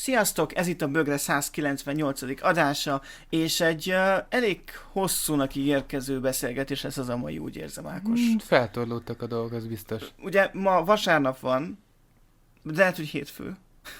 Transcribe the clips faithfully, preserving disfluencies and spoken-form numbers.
Sziasztok, ez itt a Bögre százkilencvennyolcadik adása, és egy uh, elég hosszúnak ígérkező beszélgetés lesz az a mai, úgy érzem, Ákos. Mm, feltorlódtak a dolgok, az biztos. Ugye ma vasárnap van, de lehet, hogy hétfő.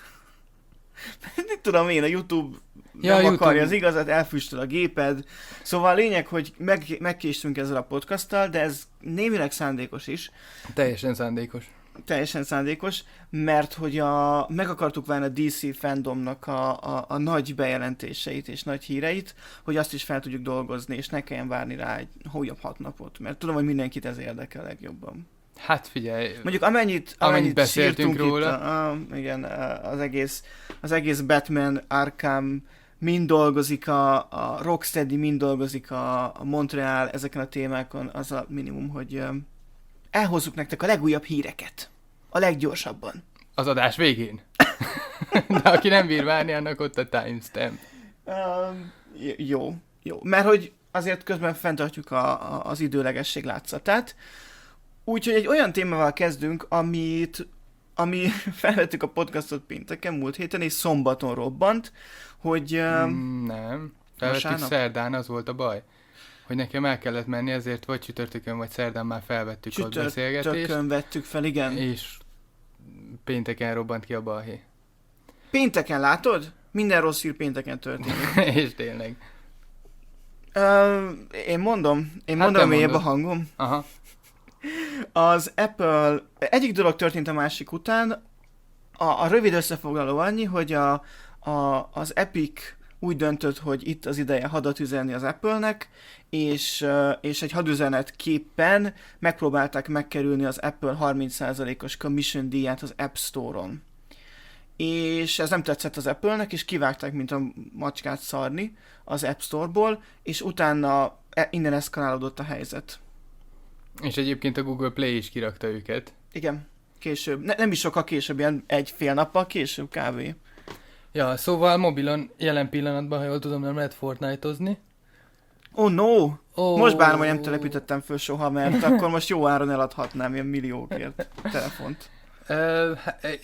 Nem tudom én, a YouTube ja, nem YouTube. akarja az igazat, elfüstöl a géped. Szóval a lényeg, hogy meg, megkéstünk ezzel a podcasttal, de ez némileg szándékos is. Teljesen szándékos. Teljesen szándékos, mert hogy a, meg akartuk várni a dé cé fandomnak a, a, a nagy bejelentéseit és nagy híreit, hogy azt is fel tudjuk dolgozni, és ne kelljen várni rá egy újabb hat napot, mert tudom, hogy mindenkit ez érdekel legjobban. Hát figyelj, Mondjuk amennyit, amennyit amennyit beszéltünk róla. Itt, a, a, igen, az egész, az egész Batman, Arkham, mind dolgozik a, a Rocksteady, mind dolgozik a, a Montreal ezeken a témákon, az a minimum, hogy elhozzuk nektek a legújabb híreket. A leggyorsabban. Az adás végén. De aki nem bír várni, annak ott a timestamp. Uh, jó, jó. Mert hogy azért közben fenntartjuk a, a, az időlegesség látszatát. Úgyhogy egy olyan témával kezdünk, amit, ami felvettük a podcastot pénteken, múlt héten, és szombaton robbant, hogy... Uh, mm, nem. Felvettük szerdán, az volt a baj. Hogy nekem el kellett menni, ezért vagy csütörtökön, vagy szerdán már felvettük a beszélgetést. Csütörtökön vettük fel, igen. És pénteken robbant ki a balhé. Pénteken, látod? Minden rossz hír pénteken történik. És tényleg. Uh, én mondom, én hát mondom mélyebb a hangom. Aha. Az Apple, egyik dolog történt a másik után, a, a rövid összefoglaló annyi, hogy a, a, az Epic úgy döntött, hogy itt az ideje hadat üzenni az Apple-nek, és, és egy hadüzenetképpen megpróbálták megkerülni az Apple harminc százalékos commission díját az App Store-on. És ez nem tetszett az Apple-nek, és kivágták, mint a macskát szarni az App Store-ból, és utána innen eszkalálódott a helyzet. És egyébként a Google Play is kirakta őket. Igen, később. Ne, nem is sokkal később, ilyen egy fél nappal később kávé. Ja, szóval mobilon jelen pillanatban, ha jól tudom, nem lehet Fortnite-ozni. Oh no! Oh. Most bánom, hogy nem telepítettem föl soha, mert akkor most jó áron eladhatnám ilyen milliókért telefont. Uh,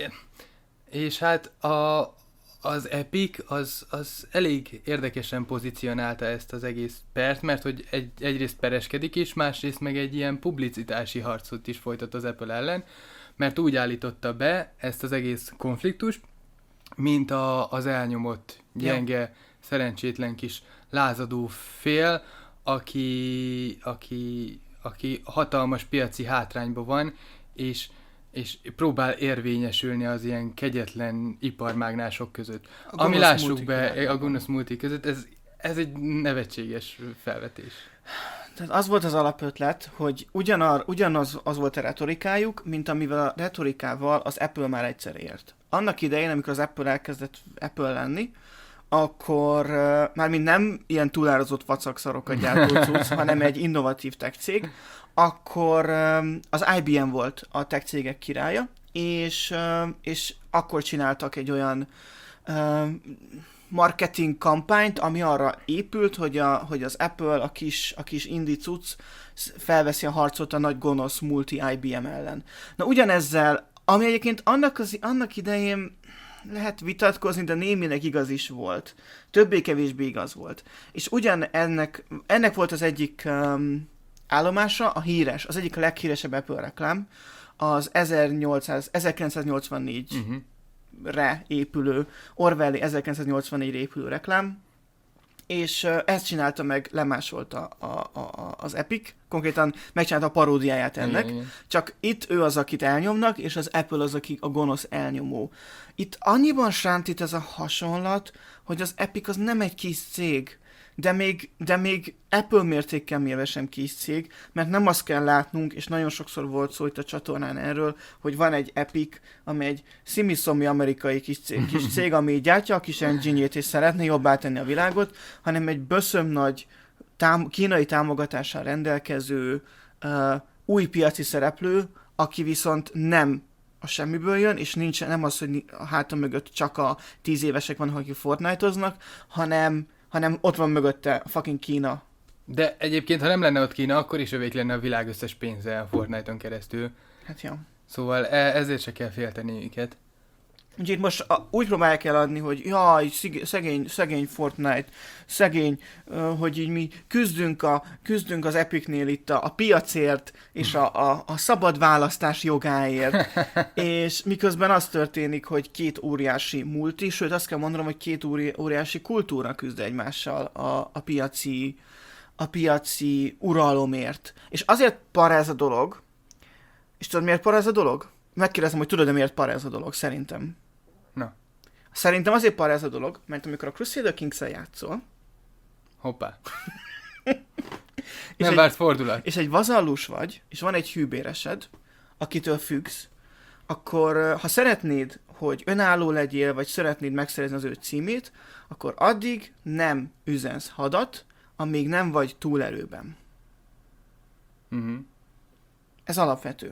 és hát a, az Epic az, az elég érdekesen pozícionálta ezt az egész pert, mert hogy egy, egyrészt pereskedik is, másrészt meg egy ilyen publicitási harcot is folytat az Apple ellen, mert úgy állította be ezt az egész konfliktust, mint a, az elnyomott, gyenge, ja. szerencsétlen kis lázadó fél, aki, aki, aki hatalmas piaci hátrányban van, és, és próbál érvényesülni az ilyen kegyetlen iparmágnások között. A Ami lássuk be, a gonosz multi között, ez, ez egy nevetséges felvetés. Tehát az volt az alapötlet, hogy ugyanar, ugyanaz az volt a retorikájuk, mint amivel a retorikával az Apple már egyszer ért. Annak idején, amikor az Apple elkezdett Apple lenni, akkor uh, mármint nem ilyen túlárazott vacakszarokat gyártó cucc, hanem egy innovatív tech cég, akkor um, az i bé em volt a tech cégek királya, és, uh, és akkor csináltak egy olyan uh, marketing kampányt, ami arra épült, hogy, a, hogy az Apple, a kis, a kis indie cucc felveszi a harcot a nagy gonosz multi i bé em ellen. Na ugyanezzel, ami egyébként annak, az, annak idején lehet vitatkozni, de némileg igaz is volt. Többé-kevésbé igaz volt. És ugyan ennek, ennek volt az egyik um, állomása, a híres, az egyik a leghíresebb Apple reklám, az ezerkilencszáznyolcvannégy uh-huh. re épülő, Orwelli ezerkilencszáznyolcvannégyre épülő reklám, és uh, ezt csinálta meg, lemásolta a, a, a, az Epic, konkrétan megcsinálta a paródiáját ennek, igen, igen. Csak itt ő az, akit elnyomnak, és az Apple az, aki a gonosz elnyomó. Itt annyiban sántít ez a hasonlat, hogy az Epic az nem egy kis cég, de még, de még Apple mértékkel mérve sem kis cég, mert nem azt kell látnunk, és nagyon sokszor volt szó itt a csatornán erről, hogy van egy Epic, ami egy szimiszommi amerikai kis cég, kis cég, ami gyártja a kis engine-jét, és szeretné jobbá tenni a világot, hanem egy böszöm nagy tám- kínai támogatással rendelkező uh, új piaci szereplő, aki viszont nem a semmiből jön, és nincs, nem az, hogy a hátam mögött csak a tíz évesek vannak, akik Fortnite-oznak, hanem hanem ott van mögötte a fucking Kína. De egyébként, ha nem lenne ott Kína, akkor is övék lenne a világ összes pénze a Fortnite-on keresztül. Hát jó. Szóval e- ezért se kell félteni őket. Úgyhogy itt most a, úgy próbálják eladni, hogy jaj, szegény, szegény Fortnite, szegény, uh, hogy így mi küzdünk, a, küzdünk az Epicnél itt a, a piacért, és a, a, a szabad választás jogáért, és miközben az történik, hogy két óriási multi, sőt azt kell mondanom, hogy két óri, óriási kultúra küzd egymással a, a piaci a piaci uralomért. És azért par ez a dolog, és tudod miért par ez a dolog? Megkérdezem, hogy tudod-e miért par ez a dolog, szerintem. Na. Szerintem azért par ez a dolog, mert amikor a Crusader Kings-el játszol... Hoppá. és Nem egy, várt fordulat. És egy vazallus vagy, és van egy hűbéresed, akitől függsz, akkor ha szeretnéd, hogy önálló legyél, vagy szeretnéd megszerezni az ő címét, akkor addig nem üzensz hadat, amíg nem vagy túlerőben. Uh-huh. Ez alapvető.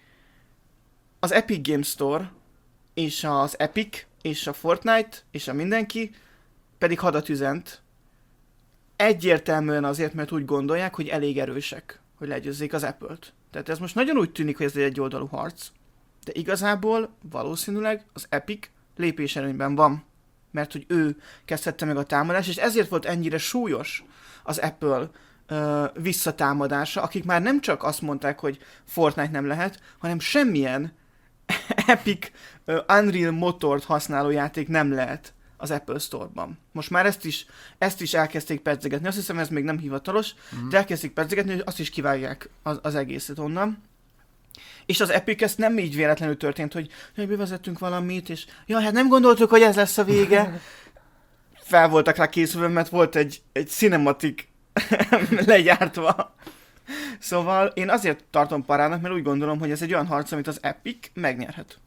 Az Epic Games Store és az Epic és a Fortnite és a mindenki pedig hadat üzent. Egyértelműen azért, mert úgy gondolják, hogy elég erősek, hogy legyőzzék az Apple-t. Tehát ez most nagyon úgy tűnik, hogy ez egy egyoldalú harc, de igazából valószínűleg az Epic lépéselőnyben van, mert hogy ő kezdhette meg a támadást, és ezért volt ennyire súlyos az Apple uh, visszatámadása, akik már nem csak azt mondták, hogy Fortnite nem lehet, hanem semmilyen Epic uh, Unreal motort használó játék nem lehet az Apple Store-ban. Most már ezt is, ezt is elkezdték pedzegetni, azt hiszem ez még nem hivatalos, mm. de elkezdték pedzegetni, hogy azt is kivágják az, az egészet onnan. És az Epic ezt nem így véletlenül történt, hogy jaj, bevezettünk valamit, és jaj, hát nem gondoltuk, hogy ez lesz a vége. Fel voltak rá készülve, mert volt egy, egy cinematik legyártva. Szóval én azért tartom parának, mert úgy gondolom, hogy ez egy olyan harc, amit az Epic megnyerhet.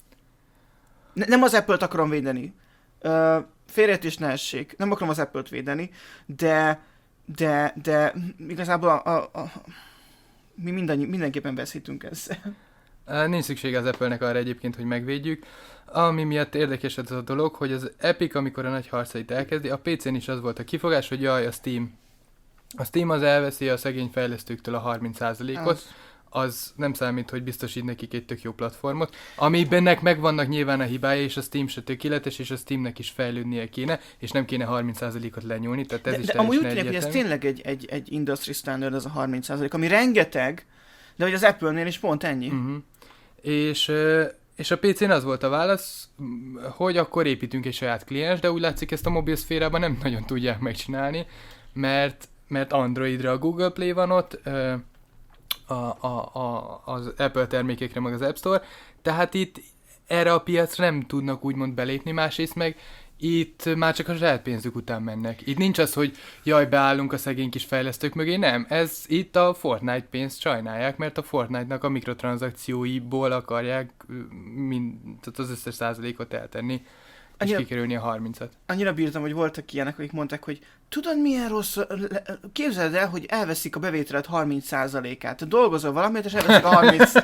Ne, nem az Apple-t akarom védeni. Uh, félreértés ne essék. Nem akarom az Apple-t védeni, de, de, de igazából a, a, a, mi mindannyi, mindenképpen veszítünk ezzel. Nincs szükség az Apple-nek arra egyébként, hogy megvédjük. Ami miatt érdekes ez a dolog, hogy az Epic, amikor a nagy harcait elkezdi, a pé cén is az volt a kifogás, hogy jaj, a Steam. A Steam az elveszi a szegény fejlesztőktől a harminc százalékot, az. az nem számít, hogy biztosít nekik egy tök jó platformot, amibennek megvannak nyilván a hibája, és a Steam se tökéletes, és a Steamnek is fejlődnie kéne, és nem kéne harminc százalékot lenyúlni, tehát ez de, is de teljesen amúgy úgy tűnik, hogy ez tényleg egy, egy, egy industry standard, ez a harminc százalék, ami rengeteg, de hogy az Apple-nél is pont ennyi. Uh-huh. És, és a pé cén az volt a válasz, hogy akkor építünk egy saját kliens, de úgy látszik, ezt a mobil szférában nem nagyon tudják megcsinálni, mert, mert Androidra a Google Play van ott, a, a, a, az Apple termékekre meg az App Store, tehát itt erre a piacra nem tudnak úgymond belépni, másrészt meg itt már csak a saját pénzük után mennek. Itt nincs az, hogy jaj, beállunk a szegény kis fejlesztők mögé, nem. Ez itt a Fortnite pénzt sajnálják, mert a Fortnite-nak a mikrotranszakcióiból akarják mind, tehát az összes százalékot eltenni, és annyira, kikerülni a harmincat. Annyira bírtam, hogy voltak ilyenek, akik mondták, hogy tudod milyen rossz, képzeld el, hogy elveszik a bevételed harminc százalékát. Dolgozol valamit, és elveszik a harminc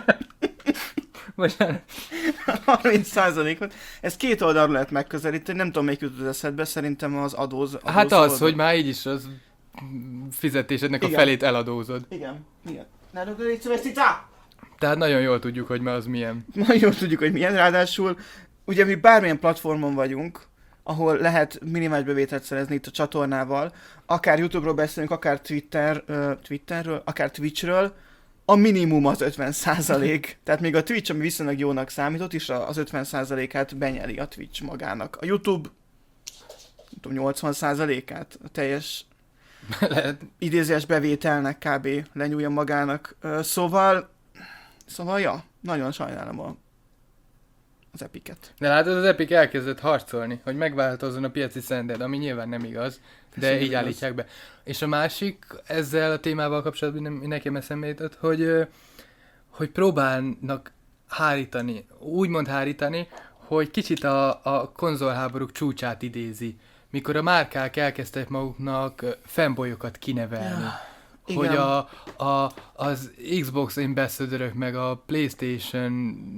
harminc százalékot. Ez két oldalról lehet megközelíteni, nem tudom, melyik jutott az eszedbe, szerintem az adóz. adóz hát az, oldal. hogy már így is az fizetésednek igen. a felét eladózod. Igen, igen. Ne rögöríts, Vesztita! Tehát nagyon jól tudjuk, hogy már az milyen. Nagyon jól tudjuk, hogy milyen, ráadásul ugye mi bármilyen platformon vagyunk, ahol lehet minimális bevételt szerezni itt a csatornával, akár YouTube-ról beszélünk, akár Twitter, uh, Twitterről, akár Twitchről, a minimum az ötven százalék. Tehát még a Twitch, ami viszonylag jónak számított, is az ötven százalékát benyeli a Twitch magának. A YouTube, nem tudom, nyolcvan százalékát a teljes idézés bevételnek kb. Lenyúlja magának. Uh, szóval, szóval ja, nagyon sajnálom a az Epicet. De látod, az Epic elkezdett harcolni, hogy megváltozzon a piaci standard, ami nyilván nem igaz, de ez így igaz. Állítják be. És a másik, ezzel a témával kapcsolatban nekem eszembe jutott, hogy, hogy próbálnak hárítani, úgymond hárítani, hogy kicsit a, a konzolháborúk csúcsát idézi, mikor a márkák elkezdtek maguknak fanboyokat kinevelni. Ja. Hogy a, a, az Xbox ambassadorök meg a PlayStation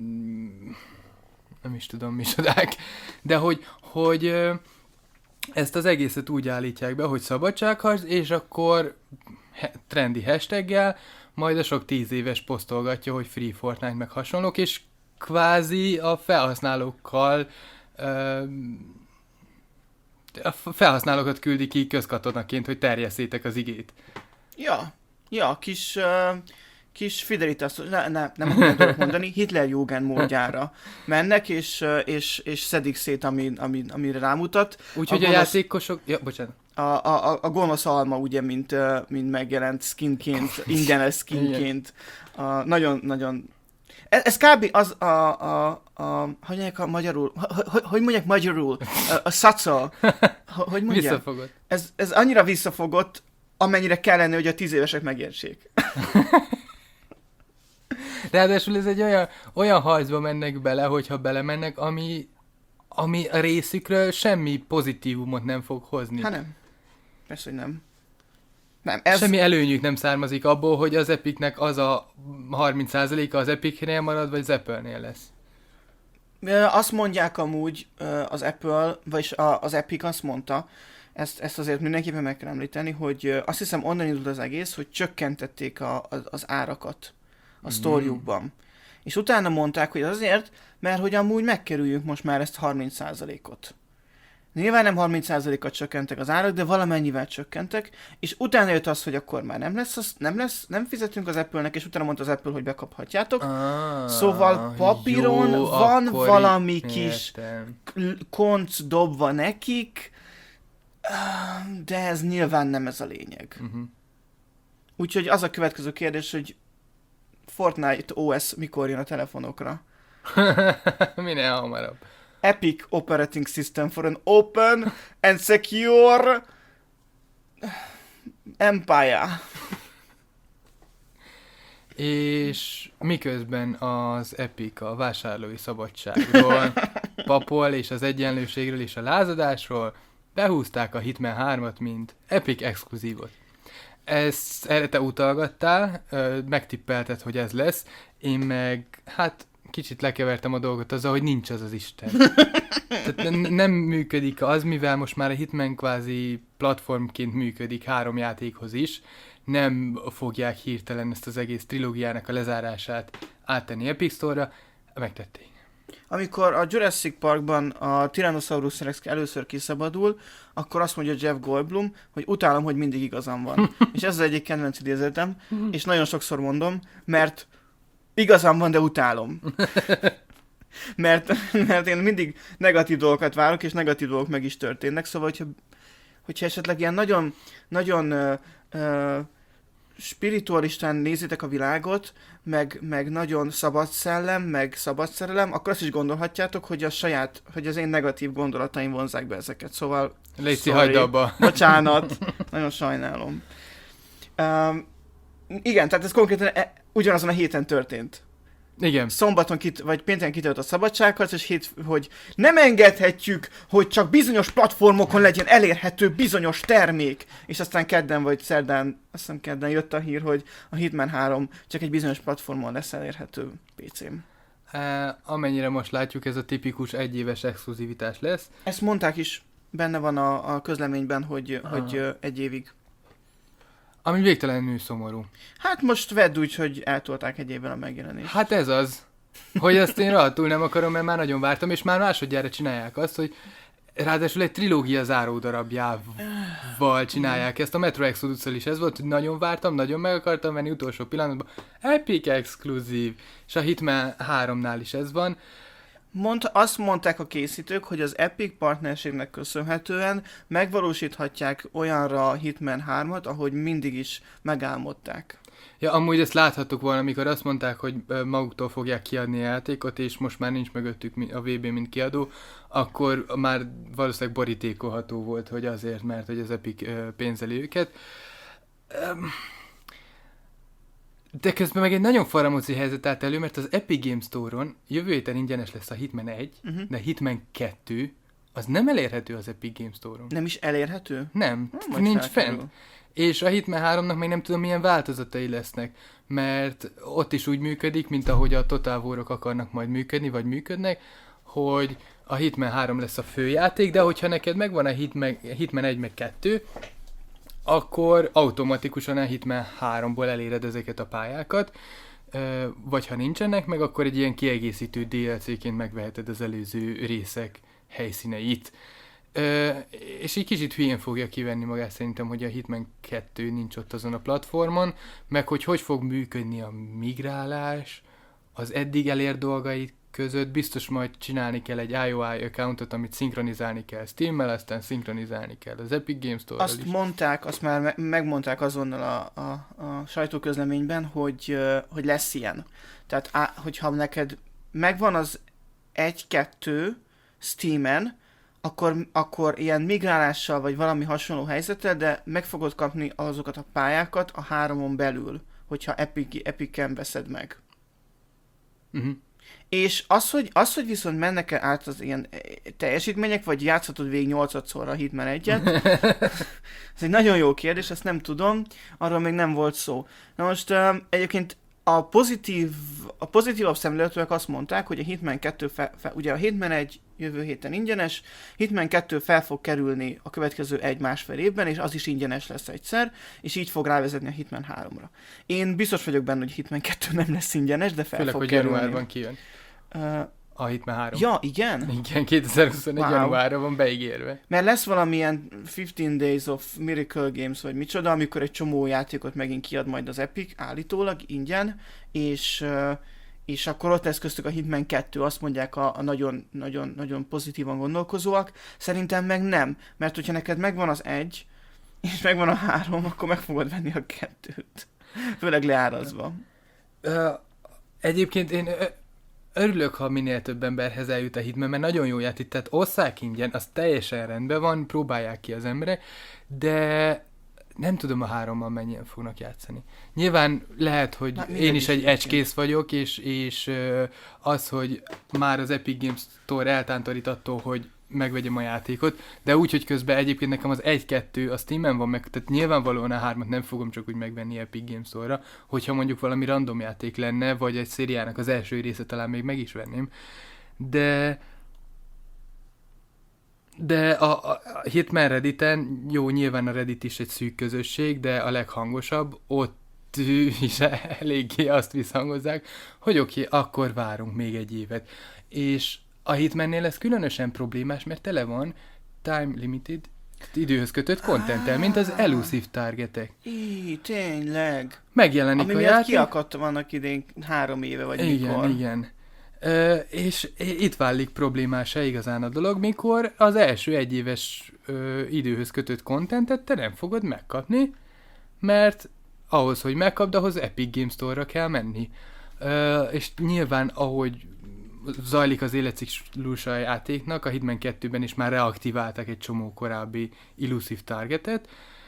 nem is tudom micsodák, de hogy, hogy ezt az egészet úgy állítják be, hogy szabadságharc, és akkor he, trendi hashtaggel, majd a sok tíz éves posztolgatja, hogy Free Fortnite meg hasonlók, és kvázi a felhasználókkal ö, a felhasználókat küldi ki közkatonaként, hogy terjesszétek az igét. Ja, ja, kis, uh, kis Fidelitas, ne, ne, nem akarok mondani, Hitlerjugend módjára mennek, és, uh, és, és szedik szét, ami, ami, amire rámutat. Úgyhogy a, a gonosz, játékosok... Ja, bocsánat. A, a, a gonosz alma, ugye, mint, uh, mint megjelent skinként, ingyenes skinként. Uh, nagyon, nagyon... Ez, ez kb. Az a, a, a, hogy mondják a magyarul, hogy, hogy mondják magyarul, a, a szaca, hogy mondják? Visszafogott. Ez, ez annyira visszafogott, amennyire kellene, hogy a tíz évesek megértsék. Ráadásul ez egy olyan, olyan harcba mennek bele, hogyha belemennek, ami, ami a részükről semmi pozitívumot nem fog hozni. Hát nem. Persze, hogy nem. Nem, ez... Semmi előnyük nem származik abból, hogy az Epicnek az a harminc százaléka az Epicnél marad, vagy az Apple-nél lesz. Azt mondják amúgy az Apple, vagyis az Epic azt mondta, ezt, ezt azért mindenképpen meg kell említeni, hogy azt hiszem onnan indult az egész, hogy csökkentették a, az árakat a mm. sztorjukban. És utána mondták, hogy azért, mert hogy amúgy megkerüljük most már ezt harminc százalékot. Nyilván nem harminc százalékot csökkentek az árak, de valamennyivel csökkentek, és utána jött az, hogy akkor már nem lesz, az, nem lesz, nem fizetünk az Apple-nek, és utána mondta az Apple, hogy bekaphatjátok. Ah, szóval papíron jó, van valami í- kis konc dobva nekik, de ez nyilván nem ez a lényeg. Uh-huh. Úgyhogy az a következő kérdés, hogy Fortnite o es mikor jön a telefonokra? Minél hamarabb. Epic Operating System for an Open and Secure Empire. És miközben az Epic a vásárlói szabadságról papol, és az egyenlőségről és a lázadásról, behúzták a Hitman hármat, mint Epic exkluzívot. Ezt erre te utalgattál, megtippelted, hogy ez lesz, én meg, hát kicsit lekevertem a dolgot azzal, hogy nincs az az Isten. Tehát n- nem működik az, mivel most már a Hitman kvázi platformként működik három játékhoz is, nem fogják hirtelen ezt az egész trilógiának a lezárását áttenni Epic Store-ra, megtették. Amikor a Jurassic Parkban a Tyrannosaurus Rex először kiszabadul, akkor azt mondja Jeff Goldblum, hogy utálom, hogy mindig igazam van. És ez az egyik kedvenc idézetem, és nagyon sokszor mondom, mert igazam van, de utálom. mert, mert én mindig negatív dolgokat várok, és negatív dolgok meg is történnek, szóval, hogyha, hogyha esetleg ilyen nagyon, nagyon uh, uh, spiritualistán nézitek a világot, meg, meg nagyon szabad szellem, meg szabad szerelem, akkor azt is gondolhatjátok, hogy a saját, hogy az én negatív gondolataim vonzák be ezeket. Szóval... Léci, hagyd abba. Bocsánat. Nagyon sajnálom. Um, igen, tehát ez konkrétan e, ugyanazon a héten történt. Igen. Szombaton, kit, vagy pénteken kitört a szabadságharc, és hét, hogy nem engedhetjük, hogy csak bizonyos platformokon legyen elérhető bizonyos termék. És aztán kedden vagy szerdán, azt hiszem kedden jött a hír, hogy a Hitman három csak egy bizonyos platformon lesz elérhető pé cén. E, amennyire most látjuk, ez a tipikus egyéves exkluzivitás lesz. Ezt mondták is, benne van a, a közleményben, hogy, hogy egy évig. Ami végtelenül szomorú. Hát most vedd úgy, hogy eltolták egy évvel a megjelenést. Hát ez az, hogy ezt én rohadtul nem akarom, mert már nagyon vártam, és már másodjára csinálják azt, hogy ráadásul egy trilógia záró darabjával csinálják ezt. A Metro Exodus-szal is ez volt, hogy nagyon vártam, nagyon meg akartam venni utolsó pillanatban. Epic exkluzív. És a Hitman háromnál is ez van. Mond, azt mondták a készítők, hogy az Epic partnerségnek köszönhetően megvalósíthatják olyanra a Hitman hármat, ahogy mindig is megálmodták. Ja, amúgy ezt láthattuk volna, amikor azt mondták, hogy maguktól fogják kiadni a játékot, és most már nincs mögöttük a vé bé mint kiadó, akkor már valószínűleg borítékolható volt, hogy azért, mert hogy az Epic pénzeli őket. De közben meg egy nagyon faramúci helyzet állt elő, mert az Epic Games Store-on jövő héten ingyenes lesz a Hitman egy, uh-huh. de Hitman kettő az nem elérhető az Epic Games Store-on. Nem is elérhető? Nem, nem nincs fent. És a Hitman háromnak még nem tudom milyen változatai lesznek, mert ott is úgy működik, mint ahogy a Total War-ok akarnak majd működni, vagy működnek, hogy a Hitman három lesz a főjáték, de hogyha neked megvan a Hitman, Hitman egy meg kettő, akkor automatikusan a Hitman háromból eléred ezeket a pályákat, Ö, vagy ha nincsenek meg, akkor egy ilyen kiegészítő dé el cé-ként megveheted az előző részek helyszíneit. Ö, és egy kicsit hülyén fogja kivenni magát szerintem, hogy a Hitman kettő nincs ott azon a platformon, meg hogy hogy fog működni a migrálás az eddig elért dolgai között. Biztos majd csinálni kell egy i o i accountot, amit szinkronizálni kell Steammel, aztán szinkronizálni kell az Epic Games Store-ral Azt is. mondták, azt már me- megmondták azonnal a, a, a sajtóközleményben, hogy, ö, hogy lesz ilyen. Tehát, á, hogyha neked megvan az egy-kettő Steamen, akkor, akkor ilyen migrálással, vagy valami hasonló helyzettel, de meg fogod kapni azokat a pályákat a háromon belül, hogyha Epic, Epic-en veszed meg. Uh-huh. És az, hogy, az, hogy viszont mennek át az ilyen teljesítmények, vagy játszhatod végig nyolcadszorra a Hitman egyet, ez egy nagyon jó kérdés, ezt nem tudom, arról még nem volt szó. Na most um, egyébként a pozitív, a pozitívabb szemléletűek azt mondták, hogy a Hitman kettő, fe, fe, ugye a Hitman egy jövő héten ingyenes, Hitman kettő fel fog kerülni a következő egy-másfél évben, és az is ingyenes lesz egyszer, és így fog rávezetni a Hitman háromra. Én biztos vagyok benne, hogy Hitman kettő nem lesz ingyenes, de fel Főleg, fog hogy kerülni. januárban kijön. Uh, A Hitman három. ja, igen? Igen, kétezer-huszonegy Wow. januárra van beígérve. Mert lesz valamilyen fifteen Days of Miracle Games, vagy micsoda, amikor egy csomó játékot megint kiad majd az Epic, állítólag, ingyen, és, uh, és akkor ott lesz köztük a Hitman kettő, azt mondják a, a nagyon, nagyon, nagyon pozitívan gondolkozóak. Szerintem meg nem, mert hogyha neked megvan az egy, és megvan a három, akkor meg fogod venni a kettőt. Főleg leárazva. Uh, egyébként én ö, örülök, ha minél több emberhez eljut a Hitman, mert nagyon jó játék, tehát osszák ingyen, az teljesen rendben van, próbálják ki az emberek, de nem tudom a hárommal mennyien fognak játszani. Nyilván lehet, hogy Na, én is egy is edgekész vagyok, és, és ö, az, hogy már az Epic Games Store eltántorít attól, hogy megvegyem a játékot, de úgy, hogy közben egyébként nekem az egy-kettő a Steamen van meg, tehát nyilvánvalóan a hármat nem fogom csak úgy megvenni Epic Games Store-ra, hogyha mondjuk valami random játék lenne, vagy egy szériának az első része talán még meg is venném, de de a, a Hitman Redditen, jó, nyilván a Reddit is egy szűk közösség, de a leghangosabb, ott is eléggé azt visszhangozzák, hogy oké, okay, akkor várunk még egy évet. És a Hitmannél ez különösen problémás, mert tele van time limited, időhöz kötött contenttel, mint az elusive targetek. Í, tényleg. Megjelenik Ami a miatt játék. kiakadt vannak idén három éve, vagy igen, mikor. Igen, Ö, és itt válik problémásá igazán a dolog, mikor az első egyéves ö, időhöz kötött contentet te nem fogod megkapni, mert ahhoz, hogy megkapd, ahhoz Epic Games Store-ra kell menni. Ö, és nyilván, ahogy zajlik az életciklusa a játéknak, a Hitman kettőben is már reaktiválták egy csomó korábbi elusive targetet,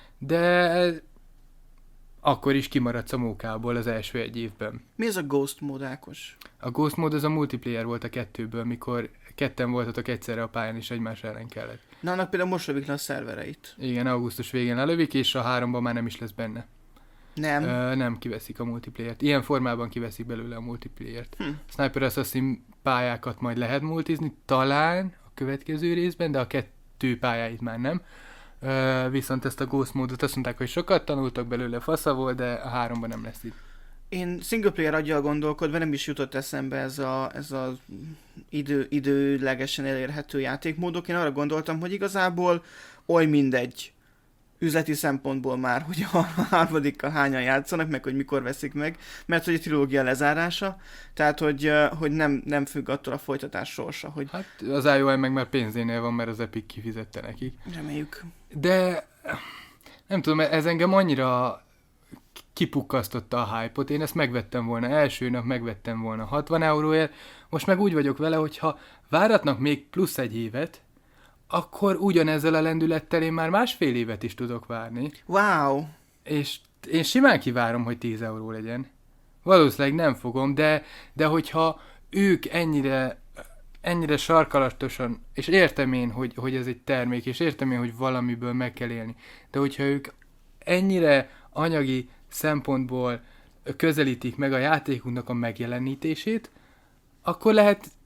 de akkor is kimaradsz a mókából az első egy évben. Mi ez a Ghost mód, Ákos? A Ghost mód az a multiplayer volt a kettőből, mikor ketten voltatok egyszerre a pályán, és egymás ellen kellett. Na, annak például most lövik le a szervereit. Igen, augusztus végén lelövik, és a háromban már nem is lesz benne. Nem. Ö, nem kiveszik a multiplayert. Ilyen formában kiveszik belőle a multiplayert. Hm. Sniper Assassin pályákat majd lehet multizni, talán a következő részben, de a kettő pályáit már nem. Ö, viszont ezt a Ghost módot azt mondták, hogy sokat tanultak belőle, fasza volt, de a háromban nem lesz itt. Én single player aggyal gondolkodva nem is jutott eszembe ez a, ez a idő, időlegesen elérhető játékmódok. Én arra gondoltam, hogy igazából oly mindegy üzleti szempontból már, hogy a harmadikkal hányan játszanak, meg hogy mikor veszik meg, mert hogy a trilógia lezárása, tehát hogy, hogy nem, nem függ attól a folytatás sorsa, hogy... Hát az i o i meg már pénzénél van, mert az Epic kifizette nekik. Reméljük. De nem tudom, ez engem annyira kipukkasztotta a hype-ot, én ezt megvettem volna első nap, megvettem volna hatvan euróért, most meg úgy vagyok vele, hogyha váratnak még plusz egy évet, akkor ugyanezzel a lendülettel én már másfél évet is tudok várni. Wow! És én simán kivárom, hogy tíz euró legyen. Valószínűleg nem fogom, de, de hogyha ők ennyire, ennyire sarkalatosan, és értem én, hogy, hogy ez egy termék, és értem én, hogy valamiből meg kell élni, de hogyha ők ennyire anyagi szempontból közelítik meg a játékunknak a megjelenítését, akkor lehet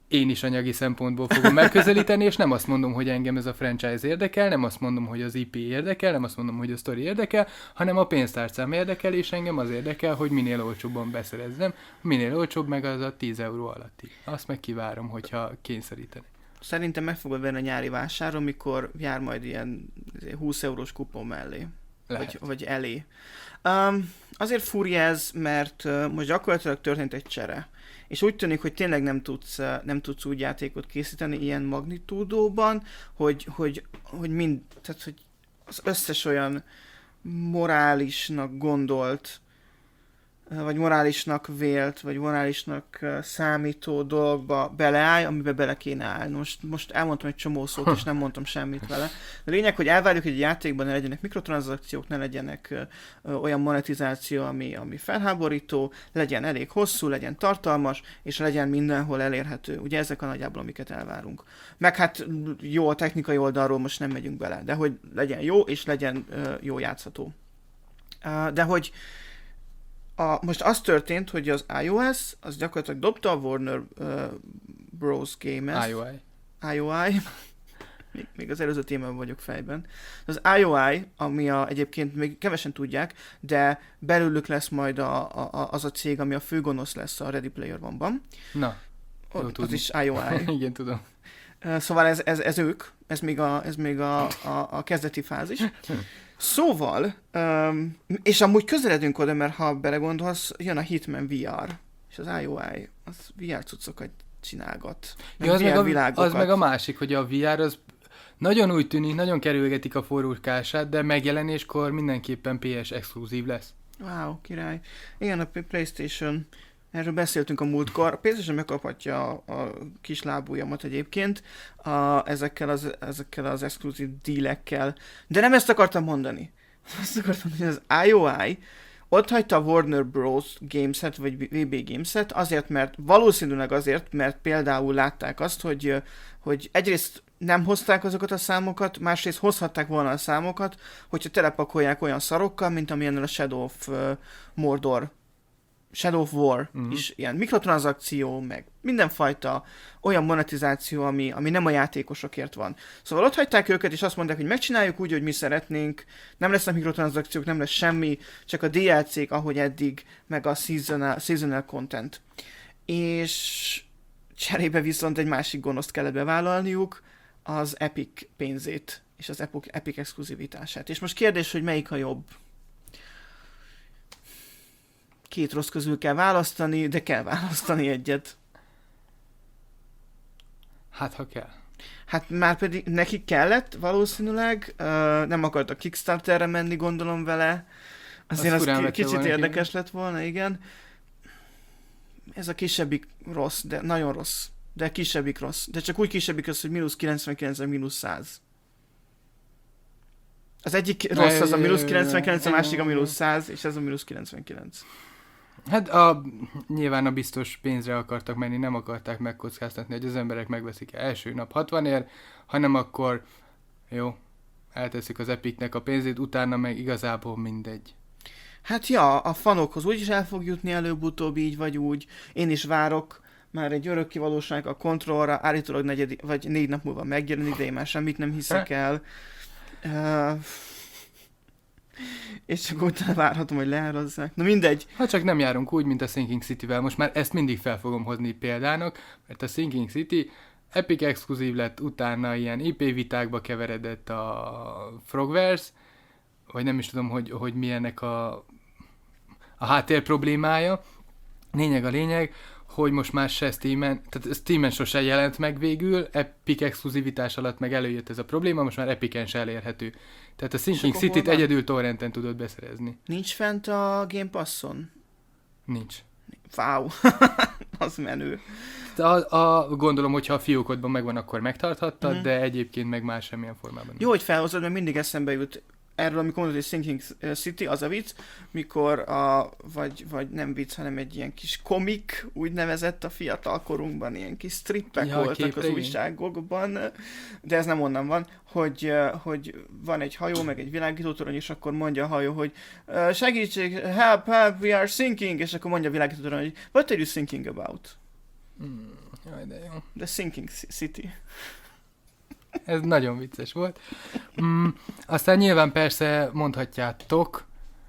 én is anyagi szempontból fogom megközelíteni, és nem azt mondom, hogy engem ez a franchise érdekel, nem azt mondom, hogy az i pé érdekel, nem azt mondom, hogy a sztori érdekel, hanem a pénztárcám érdekel, és engem az érdekel, hogy minél olcsóbban beszerezzem, minél olcsóbb meg az a tíz euró alatti. Azt meg kivárom, hogyha kényszeríteni. Szerintem meg fogod venni a nyári vásáron, mikor jár majd ilyen húsz eurós kupon mellé. Vagy, vagy elé. Um, azért furi ez, mert uh, most gyakorlatilag történt egy csere. És úgy tűnik, hogy tényleg nem tudsz, uh, nem tudsz úgy játékot készíteni ilyen magnitúdóban, hogy, hogy, hogy mind, tehát, hogy az összes olyan morálisnak gondolt, vagy morálisnak vélt, vagy morálisnak számító dologba beleállj, amiben bele kéne állni. Most, most elmondtam egy csomó szót, és nem mondtam semmit vele. A lényeg, hogy elvárjuk, hogy egy játékban ne legyenek mikrotranszakciók, ne legyenek ö, ö, olyan monetizáció, ami, ami felháborító, legyen elég hosszú, legyen tartalmas, és legyen mindenhol elérhető. Ugye ezek a nagyjából, amiket elvárunk. Meg hát jó, a technikai oldalról most nem megyünk bele, de hogy legyen jó, és legyen ö, jó játszható. Uh, de hogy A, most az történt, hogy az iOS, az gyakorlatilag dobta a Warner uh, Bros. Games. i o i. i o i. még, még az előző témában vagyok fejben. Az i o i, ami a, egyébként még kevesen tudják, de belőlük lesz majd a, a, az a cég, ami a főgonosz lesz a Ready Player One-ban. Na, jó, az tudni. is i o i. Igen, tudom. Uh, szóval ez, ez, ez ők, ez még a, ez még a, a, a kezdeti fázis. Szóval, um, és amúgy közeledünk oda, mert ha belegondolsz, jön a Hitman vé er, és az i o i az vé er cuccokat csinálgat. Ja, az, meg a, az meg a másik, hogy a vé er az nagyon úgy tűnik, nagyon kerülgetik a forrókását, de megjelenéskor mindenképpen pé es exkluzív lesz. Wow, király. Igen, a PlayStation, erről beszéltünk a múltkor, a PlayStation megkaphatja a, a kis lábujjamat egyébként a, ezekkel, az, ezekkel az exkluzív dealekkel, de nem ezt akartam mondani. Azt akartam mondani, hogy az i o i ott hagyta a Warner Bros. Gameset, vagy vé bé Gameset, azért, mert valószínűleg azért, mert például látták azt, hogy, hogy egyrészt nem hozták azokat a számokat, másrészt hozhatták volna a számokat, hogyha telepakolják olyan szarokkal, mint amilyen a Shadow of uh, Mordor, Shadow of War uh-huh. is ilyen mikrotranszakció, meg mindenfajta olyan monetizáció, ami, ami nem a játékosokért van. Szóval ott hagyták őket, és azt mondták, hogy megcsináljuk úgy, hogy mi szeretnénk, nem lesznek mikrotranszakciók, nem lesz semmi, csak a dé el cé-k, ahogy eddig, meg a seasonal, seasonal content. És cserébe viszont egy másik gonoszt kellett bevállalniuk, az Epic pénzét, és az Epic, Epic exkluzivitását. És most kérdés, hogy melyik a jobb? Két rossz közül kell választani, de kell választani egyet. Hát, ha kell. Hát már pedig nekik kellett valószínűleg, uh, nem akartak Kickstarterre menni, gondolom vele. Azért az, az kicsit érdekes lett volna, igen. Ez a kisebbik rossz, de nagyon rossz. De kisebbik rossz. De csak úgy kisebbik az, hogy mínusz kilencvenkilenc, mínusz száz. Az egyik rossz az a mínusz kilencvenkilenc, a másik a mínusz száz, és ez a mínusz kilencvenkilenc. Hát a, nyilván a biztos pénzre akartak menni, nem akarták megkockáztatni, hogy az emberek megveszik első nap hatvanért, hanem akkor jó, elteszik az Epicnek a pénzét, utána meg igazából mindegy. Hát ja, a fanokhoz úgyis el fog jutni előbb-utóbb így vagy úgy. Én is várok már egy örökké valóság a Controlra, állítólag negyed, vagy négy nap múlva megjelenik, de én már semmit nem hiszek el. Uh, és csak utána várhatom, hogy leárazzák. Na mindegy. Ha csak nem járunk úgy, mint a Sinking City-vel. Most már ezt mindig fel fogom hozni példának, mert a Sinking City Epic exkluzív lett, utána ilyen i pé vitákba keveredett a Frogwares, vagy nem is tudom, hogy, hogy milyennek a, a háttér problémája. Lényeg a lényeg, hogy most már se Steam-en, tehát Steam-en sose jelent meg végül, Epic exkluzivitás alatt meg előjött ez a probléma, most már Epic-en se elérhető. Tehát a Sinking City-t egyedül torrenten tudod beszerezni. Nincs fent a Game Passon? Nincs. Wow, az menő. A, a, gondolom, hogyha a fiókodban megvan, akkor megtarthattad, mm-hmm. de egyébként meg már semmilyen formában. Jó, hogy felhozod, mert mindig eszembe jut erről, amikor mondod, hogy Sinking City, az a vicc, mikor a, vagy, vagy nem vicc, hanem egy ilyen kis komik, úgynevezett a fiatal korunkban, ilyen kis strippek ja, voltak képregény. Az újságokban, de ez nem onnan van, hogy, hogy van egy hajó, meg egy világítótorony, és akkor mondja a hajó, hogy segítség, help, help, we are sinking, és akkor mondja a világítótorony, hogy what are you thinking about? Hmm. Jaj, de jó. The Sinking City. Ez nagyon vicces volt. Mm, aztán nyilván persze mondhatjátok,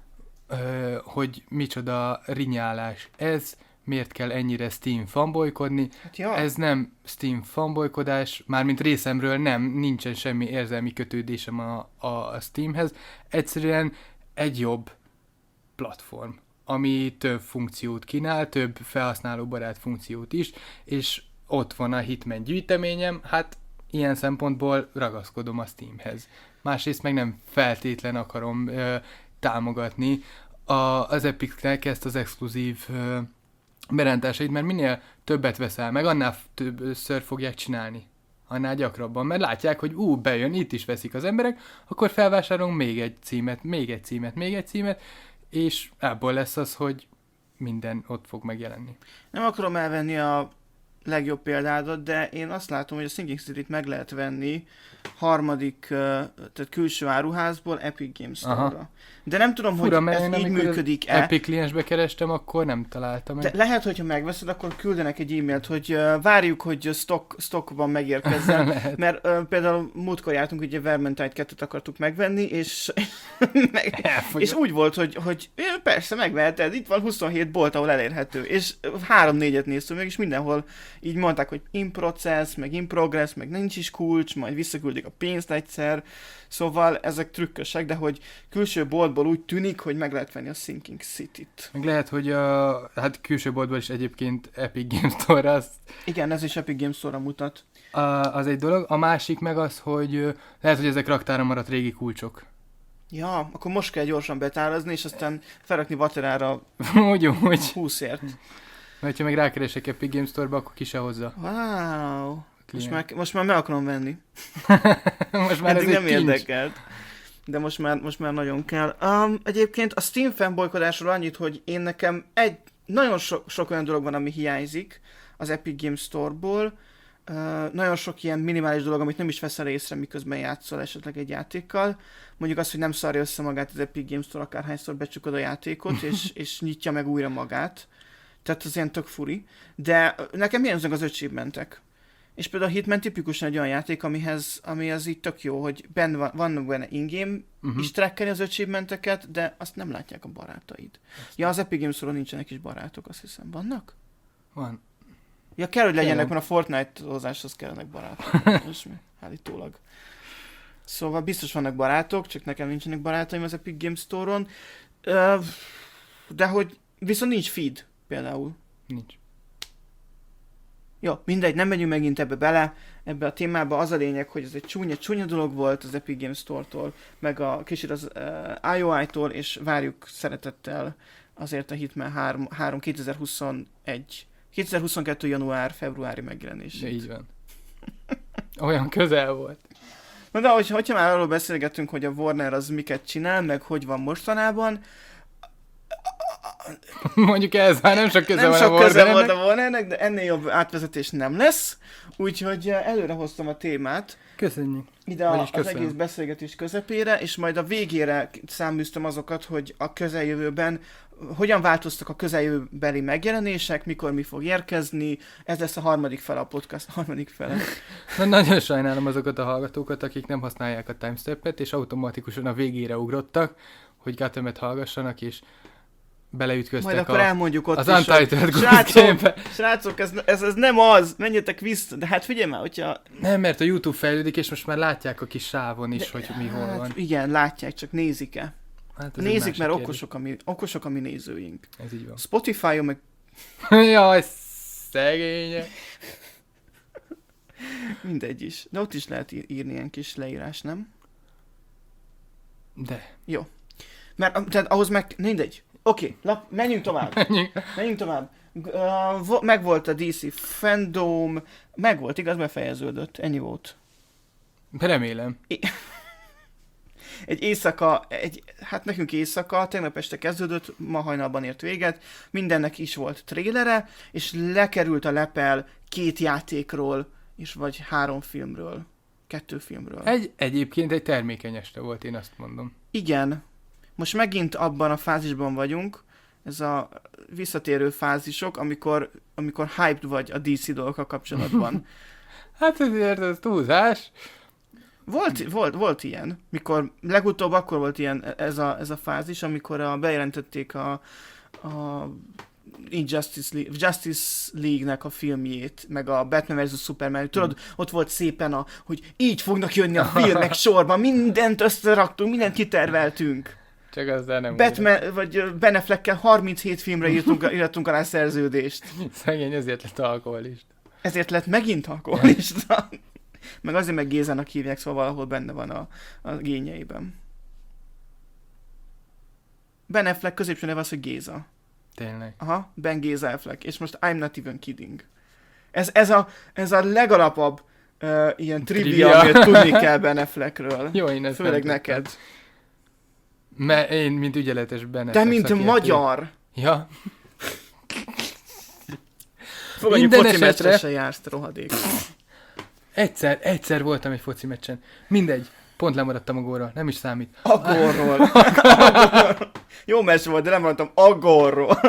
ö, hogy micsoda rinyálás ez, miért kell ennyire Steam fanboykodni. Hát ja. Ez nem Steam fanboykodás, mármint részemről nem, nincsen semmi érzelmi kötődésem a, a Steamhez. Egyszerűen egy jobb platform, ami több funkciót kínál, több felhasználóbarát funkciót is, és ott van a Hitman gyűjteményem, hát ilyen szempontból ragaszkodom a Steamhez. Másrészt meg nem feltétlen akarom ö, támogatni a, az Epicnek ezt az exkluzív ö, berántásait, mert minél többet veszel meg, annál többször fogják csinálni. Annál gyakrabban, mert látják, hogy ú, bejön, itt is veszik az emberek, akkor felvásárolunk még egy címet, még egy címet, még egy címet, és ebből lesz az, hogy minden ott fog megjelenni. Nem akarom elvenni a legjobb példádat, de én azt látom, hogy a Sinking City-t meg lehet venni harmadik, tehát külső áruházból Epic Games Store-ra. De nem tudom, Fura, hogy ez így működik-e. Epic kliensbe kerestem, akkor nem találtam meg. De lehet, hogyha megveszed, akkor küldenek egy e-mailt, hogy uh, várjuk, hogy stock, stockban megérkezzen. Mert uh, például múltkor jártunk, ugye Vermintide kettőt akartuk megvenni, és, meg, és úgy volt, hogy, hogy persze megveheted, itt van huszonhét bolt, ahol elérhető. És három-négyet néztünk meg, és mindenhol így mondták, hogy in process, meg in progress, meg nincs is kulcs, majd visszaküldik a pénzt egyszer. Szóval ezek trükkösek, de hogy külső boltból úgy tűnik, hogy meg lehet venni a Sinking City-t. Meg lehet, hogy a hát külső boltból is egyébként Epic Games Store azt... Igen, ez is Epic Games Store-ra mutat. A, az egy dolog. A másik meg az, hogy lehet, hogy ezek raktára maradt régi kulcsok. Ja, akkor most kell gyorsan betárazni, és aztán felrakni vaterára úgy, úgy. húszért. Mert ha meg rákeresek Epic Games Store-ba, akkor ki se hozza. Wow. Most már, most már meg akarom venni. Most már ez nem egy érdekelt. De most már, most már nagyon kell. Um, egyébként a Steam fanboykodásról annyit, hogy én nekem egy, nagyon so, sok olyan dolog van, ami hiányzik az Epic Games Store-ból. Uh, nagyon sok ilyen minimális dolog, amit nem is veszel észre, miközben játszol esetleg egy játékkal. Mondjuk az, hogy nem szarja össze magát az Epic Games Store, akárhányszor becsukod a játékot, és, és nyitja meg újra magát. Tehát az ilyen tök furi. De nekem hiányoznak az achievementek. És például a Hitman tipikusan egy olyan játék, amihez, amihez így tök jó, hogy benne van, van benne in-game uh-huh. is trackeli az achievementeket, de azt nem látják a barátaid. Ezt ja, az Epic Games-ról nincsenek is barátok, azt hiszem. Vannak? Van. Ja, kell, hogy legyenek, mert a Fortnite-ozáshoz kellenek barátok. Állítólag. Szóval biztos vannak barátok, csak nekem nincsenek barátaim az Epic Games Store-on. De hogy viszont nincs feed például. Nincs. Jó, mindegy, nem megyünk megint ebbe bele, ebbe a témába. Az a lényeg, hogy ez egy csúnya, csúnya dolog volt az Epic Games Store-tól, meg a kicsit az uh, i o i-tól, és várjuk szeretettel azért a Hitman három kétezer-huszonegy, kétezer-huszonkettő január-februári megjelenését. Ja, így van. Olyan közel volt. Na de hogyha, hogyha már arról beszélgetünk, hogy a Warner az miket csinál, meg hogy van mostanában, mondjuk ez már nem sok köze nem van sok a Warnernek. köze volt a Warnernek, de ennél jobb átvezetés nem lesz, úgyhogy előre hoztam a témát. Köszönjük. Ide a, az egész beszélgetés közepére, és majd a végére száműztem azokat, hogy a közeljövőben hogyan változtak a közeljövőbeli megjelenések, mikor mi fog érkezni. Ez lesz a harmadik fele a podcast, a harmadik fele. Na, nagyon sajnálom azokat a hallgatókat, akik nem használják a timestampet, és automatikusan a végére ugrottak, hogy Gothamet hallgassanak, és beleütköztek majd akkor a, elmondjuk ott az is, Untitled srácok, srácok ez, ez, ez nem az, menjetek vissza, de hát figyelj már, hogyha... Nem, mert a YouTube fejlődik, és most már látják a kis sávon is, de, hogy mi hol hát, van. Igen, látják, csak nézik-e. Hát nézik, mert okosok a, mi, okosok a mi nézőink. Ez így van. Spotify-on meg... Jaj, szegénye. Mindegy is. De ott is lehet írni ilyen kis leírás, nem? De. Jó. Mert tehát ahhoz meg... Mindegy. Oké, okay, menjünk tovább. Menjünk. menjünk tovább. Uh, megvolt a dé cé fandom, megvolt, igaz, befejeződött. Ennyi volt. Remélem. É- egy éjszaka, egy, hát nekünk éjszaka, tegnap este kezdődött, ma hajnalban ért véget, mindennek is volt trélere, és lekerült a lepel két játékról, és vagy három filmről, kettő filmről. Egy, egyébként egy termékeny este volt, én azt mondom. Igen. Most megint abban a fázisban vagyunk, ez a visszatérő fázisok, amikor, amikor hyped vagy a dé cé dolgokkal kapcsolatban. Hát ezért ez túlzás. Volt, volt, volt ilyen, mikor legutóbb akkor volt ilyen ez a, ez a fázis, amikor a, bejelentették a, a Injustice League, Justice League-nek a filmjét, meg a Batman versus. Superman. Tudod, mm. ott volt szépen a, hogy így fognak jönni a filmek sorban, mindent összeraktunk, mindent kiterveltünk. Csak aztán nem Batman, úgy. Vagy Ben Affleckkel harminchét filmre írtunk, írtunk alá szerződést. Szegény, ezért lett alkoholista. Ezért lett megint alkoholista. Meg azért meg Gézának hívják, szóval valahol benne van a, a génjeiben. Ben Affleck középső neve az, hogy Géza. Tényleg. Aha, Ben Géza Affleck. És most I'm not even kidding. Ez, ez, a, ez a legalapabb uh, ilyen trivia, amit tudni kell Ben Affleckről. Jó, én ezt főleg neked. Mert én, mint ügyeletes Ben Affleck. De mint szakértő. Magyar. Ja. Fogadjuk, foci meccsre se jársz, rohadék. Egyszer, egyszer voltam egy foci meccsen. Mindegy, pont lemaradtam a gólról, nem is számít. A gólról. Jó meccs volt, de lemaradtam a gólról.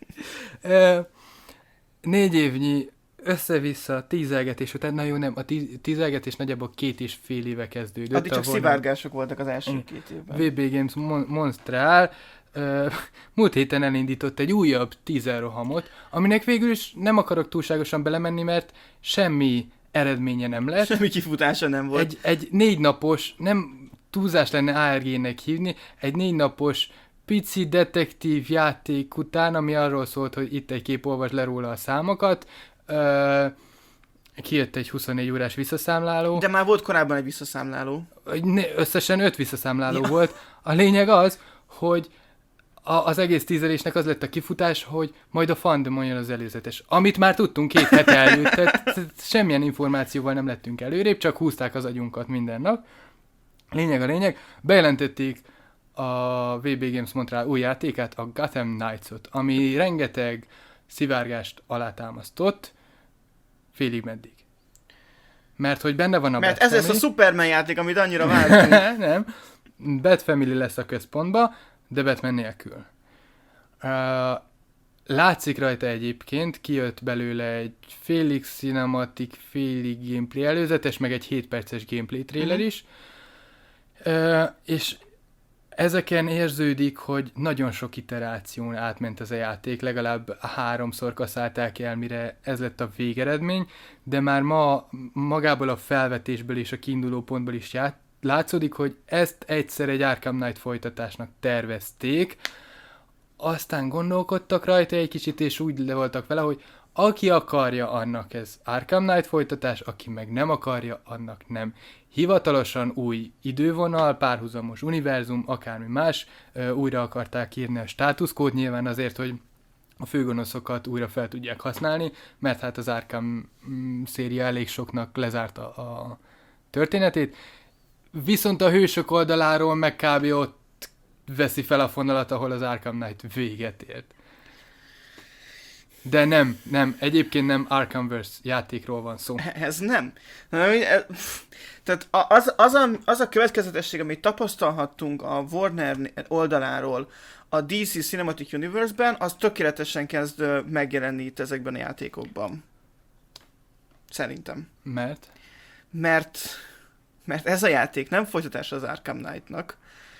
Négy évnyi össze-vissza tízelgetés után, na jó nem, a tízelgetés nagyjából két és fél éve kezdődött. Addig csak szivárgások voltak az első mm. két évben. vé bé Games Mon- Montreal uh, múlt héten elindított egy újabb tízelrohamot, aminek végül is nem akarok túlságosan belemenni, mert semmi eredménye nem lett. Semmi kifutása nem volt. Egy, egy négy napos, nem túlzás lenne á er gé-nek hívni, egy négy napos pici detektív játék után, ami arról szólt, hogy itt egy kép olvas le róla a számokat, uh, kijött egy huszonnégy órás visszaszámláló. De már volt korábban egy visszaszámláló. Összesen öt visszaszámláló ja. volt. A lényeg az, hogy a, az egész tízelésnek az lett a kifutás, hogy majd a fandom jön az előzetes. Amit már tudtunk két hete előtt, tehát semmilyen információval nem lettünk előrébb, csak húzták az agyunkat minden nap. Lényeg a lényeg, bejelentették a vé bé Games Montreal új játékát, a Gotham Knights-ot, ami rengeteg szivárgást alátámasztott, félig meddig. Mert hogy benne van a Mert Bat ez Family. lesz a Superman játék, amit annyira vártunk. Nem. Bat Family lesz a központba, de Batman nélkül. Uh, látszik rajta egyébként, kijött belőle egy félig cinematic, félig gameplay előzetes, meg egy hét perces gameplay trailer mm-hmm. is. Uh, és ezeken érződik, hogy nagyon sok iteráción átment ez a játék, legalább háromszor kaszálták el, mire ez lett a végeredmény, de már ma magából a felvetésből és a kiinduló pontból is ját, látszódik, hogy ezt egyszer egy Arkham Knight folytatásnak tervezték, aztán gondolkodtak rajta egy kicsit, és úgy le voltak vele, hogy aki akarja, annak ez Arkham Knight folytatás, aki meg nem akarja, annak nem. Hivatalosan új idővonal, párhuzamos univerzum, akármi más, újra akarták írni a státuszkód, nyilván azért, hogy a főgonoszokat újra fel tudják használni, mert hát az Arkham mm, széria elég soknak lezárta a történetét, viszont a hősök oldaláról meg kb. Ott veszi fel a fonalat, ahol az Arkham Knight véget ért. De nem, nem, egyébként nem Arkhamverse játékról van szó. Ez nem. Tehát az, az, a, az a következetesség, amit tapasztalhattunk a Warner oldaláról a dé cé Cinematic Universe-ben, az tökéletesen kezd megjelenni itt ezekben a játékokban. Szerintem. Mert? Mert, mert ez a játék nem folytatás az Arkham Knight-nak,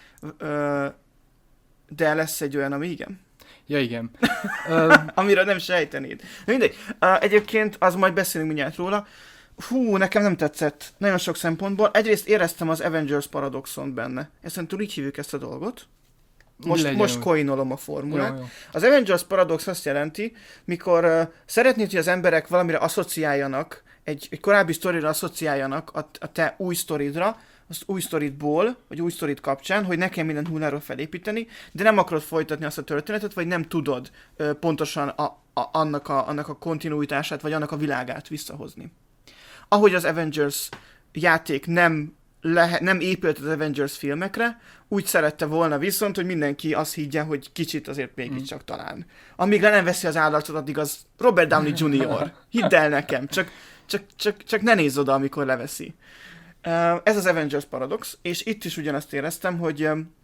de lesz egy olyan, ami igen. Ja, igen. Amiről nem sejtenéd. Mindegy. Uh, egyébként az majd beszélünk mindjárt róla. Hú, nekem nem tetszett nagyon sok szempontból. Egyrészt éreztem az Avengers paradoxont benne. Ezt nem így hívjuk ezt a dolgot. Most, most coinolom a formulát. Jó, jó. Az Avengers paradox azt jelenti, mikor uh, szeretnéd, hogy az emberek valamire asszociáljanak, egy, egy korábbi sztorira asszociáljanak a, a te új sztoridra, az új sztoridból, vagy új sztorid kapcsán, hogy nekem minden hulláról felépíteni, de nem akarod folytatni azt a történetet, vagy nem tudod ö, pontosan a, a, annak, a, annak a kontinuitását, vagy annak a világát visszahozni. Ahogy az Avengers játék nem, lehe, nem épült az Avengers filmekre, úgy szerette volna viszont, hogy mindenki azt higgye, hogy kicsit azért mégiscsak mm. talán. Amíg le nem veszi az állarcot, addig az Robert Downey junior Hidd el nekem, csak, csak, csak, csak ne nézz oda, amikor leveszi. Ez az Avengers paradox, és itt is ugyanazt éreztem, hogy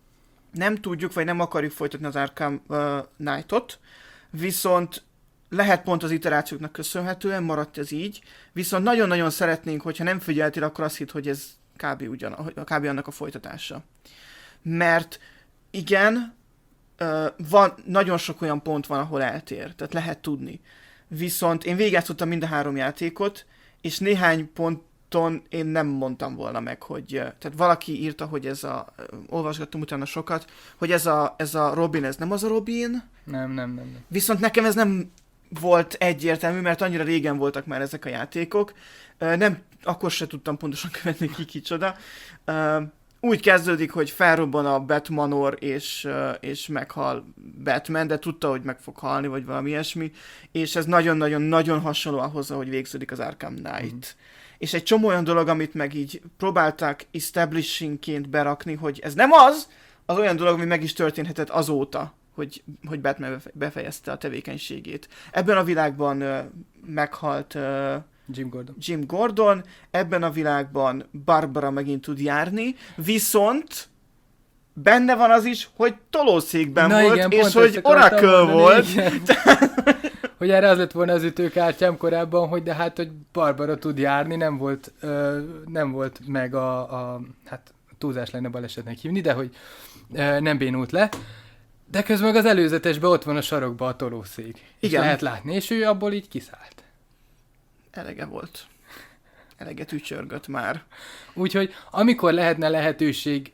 nem tudjuk, vagy nem akarjuk folytatni az Arkham uh, Knight-ot, viszont lehet pont az iterációknak köszönhetően, maradt ez így, viszont nagyon-nagyon szeretnénk, hogyha nem figyeltél, akkor azt hitt, hogy ez kb. Ugyan, kb. Annak a folytatása. Mert igen, uh, van, nagyon sok olyan pont van, ahol eltér, tehát lehet tudni. Viszont én végigjátszottam mind a három játékot, és néhány ponton én nem mondtam volna meg, hogy... Tehát valaki írta, hogy ez a... Olvasgattam utána sokat, hogy ez a, ez a Robin, ez nem az a Robin. Nem, nem, nem, nem. Viszont nekem ez nem volt egyértelmű, mert annyira régen voltak már ezek a játékok. Nem, akkor se tudtam pontosan követni ki kicsoda. Úgy kezdődik, hogy felrobban a Batmanor, és, és meghal Batman, de tudta, hogy meg fog halni, vagy valami ilyesmi, és ez nagyon-nagyon-nagyon hasonló ahhoz, ahogy végződik az Arkham Knight. Mm. És egy csomó olyan dolog, amit meg így próbálták establishingként berakni, hogy ez nem az, az olyan dolog, ami meg is történhetett azóta, hogy, hogy Batman befejezte a tevékenységét. Ebben a világban uh, meghalt... Uh, Jim Gordon. Jim Gordon, ebben a világban Barbara megint tud járni, viszont benne van az is, hogy tolószékben Na volt, igen, és hogy Oracle volt. Hogy erre az lett volna az ütőkártyám korábban, hogy de hát, hogy Barbara tud járni, nem volt, ö, nem volt meg a, a, hát túlzás lenne balesetnek hívni, de hogy ö, nem bénult le. De közben az előzetesben ott van a sarokban a tolószék. És igen. lehet látni, és ő abból így kiszállt. Elege volt. Eleget ücsörgött már. Úgyhogy amikor lehetne lehetőség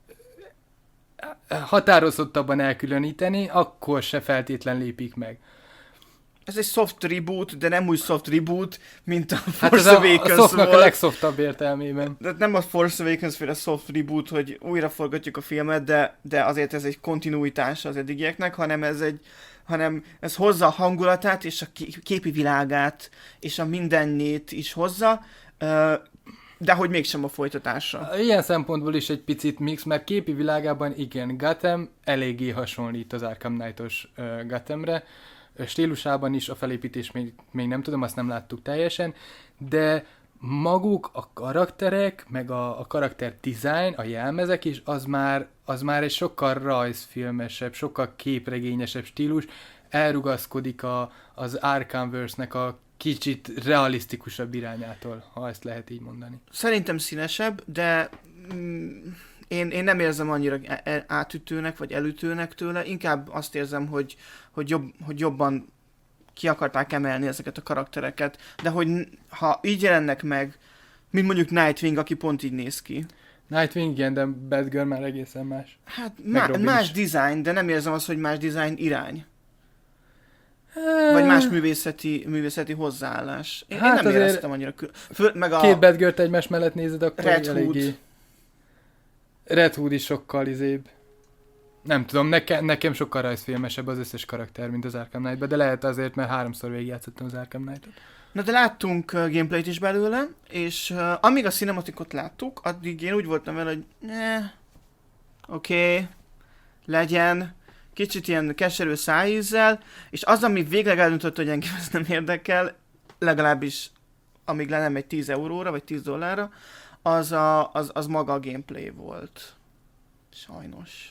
határozottabban elkülöníteni, akkor se feltétlen lépik meg. Ez egy soft reboot, de nem úgy soft reboot, mint a hát Force Awakens a, a softnak volt. a legszoftabb értelmében. De nem a Force Awakens féle soft reboot, hogy újra forgatjuk a filmet, de, de azért ez egy kontinuitás az eddigieknek, hanem ez egy hanem ez hozza a hangulatát, és a képi világát, és a mindennét is hozza, de hogy mégsem a folytatása. Ilyen szempontból is egy picit mix, mert képi világában igen, Gotham eléggé hasonlít az Arkham Knight-os Gothamre, stílusában is, a felépítés még, még nem tudom, azt nem láttuk teljesen, de maguk a karakterek, meg a, a karakter design, a jelmezek is, az már, az már egy sokkal rajzfilmesebb, sokkal képregényesebb stílus, elrugaszkodik a, az Arkhamverse-nek a kicsit realisztikusabb irányától, ha ezt lehet így mondani. Szerintem színesebb, de mm, én, én nem érzem annyira átütőnek, vagy elütőnek tőle, inkább azt érzem, hogy, hogy, jobb, hogy jobban ki akarták emelni ezeket a karaktereket, de hogy ha így jelennek meg, mint mondjuk Nightwing, aki pont így néz ki. Nightwing, igen, de Batgirl már egészen más. Hát má- más design, de nem érzem azt, hogy más design irány. Vagy más művészeti, művészeti hozzáállás. Én, hát én nem éreztem annyira kül... Föl, meg a... Két Batgirlt egymás mellett nézed, akkor Red eléggé... Hood. Red Hood is sokkal izébb. Nem tudom, neke, nekem sokkal rajzfilmesebb az összes karakter, mint az Arkham Knight-ben, de lehet azért, mert háromszor végigjátszottam az Arkham Knight-ot. Na de láttunk uh, gameplayt is belőle, és uh, amíg a cinematikot láttuk, addig én úgy voltam vele, hogy eh, oké, okay, legyen, kicsit ilyen keserű szájízzel, és az, ami végleg eldöntött, hogy engem ez nem érdekel, legalábbis amíg le nem egy tíz euróra, vagy tíz dollárra, az, a, az, az maga a gameplay volt. Sajnos.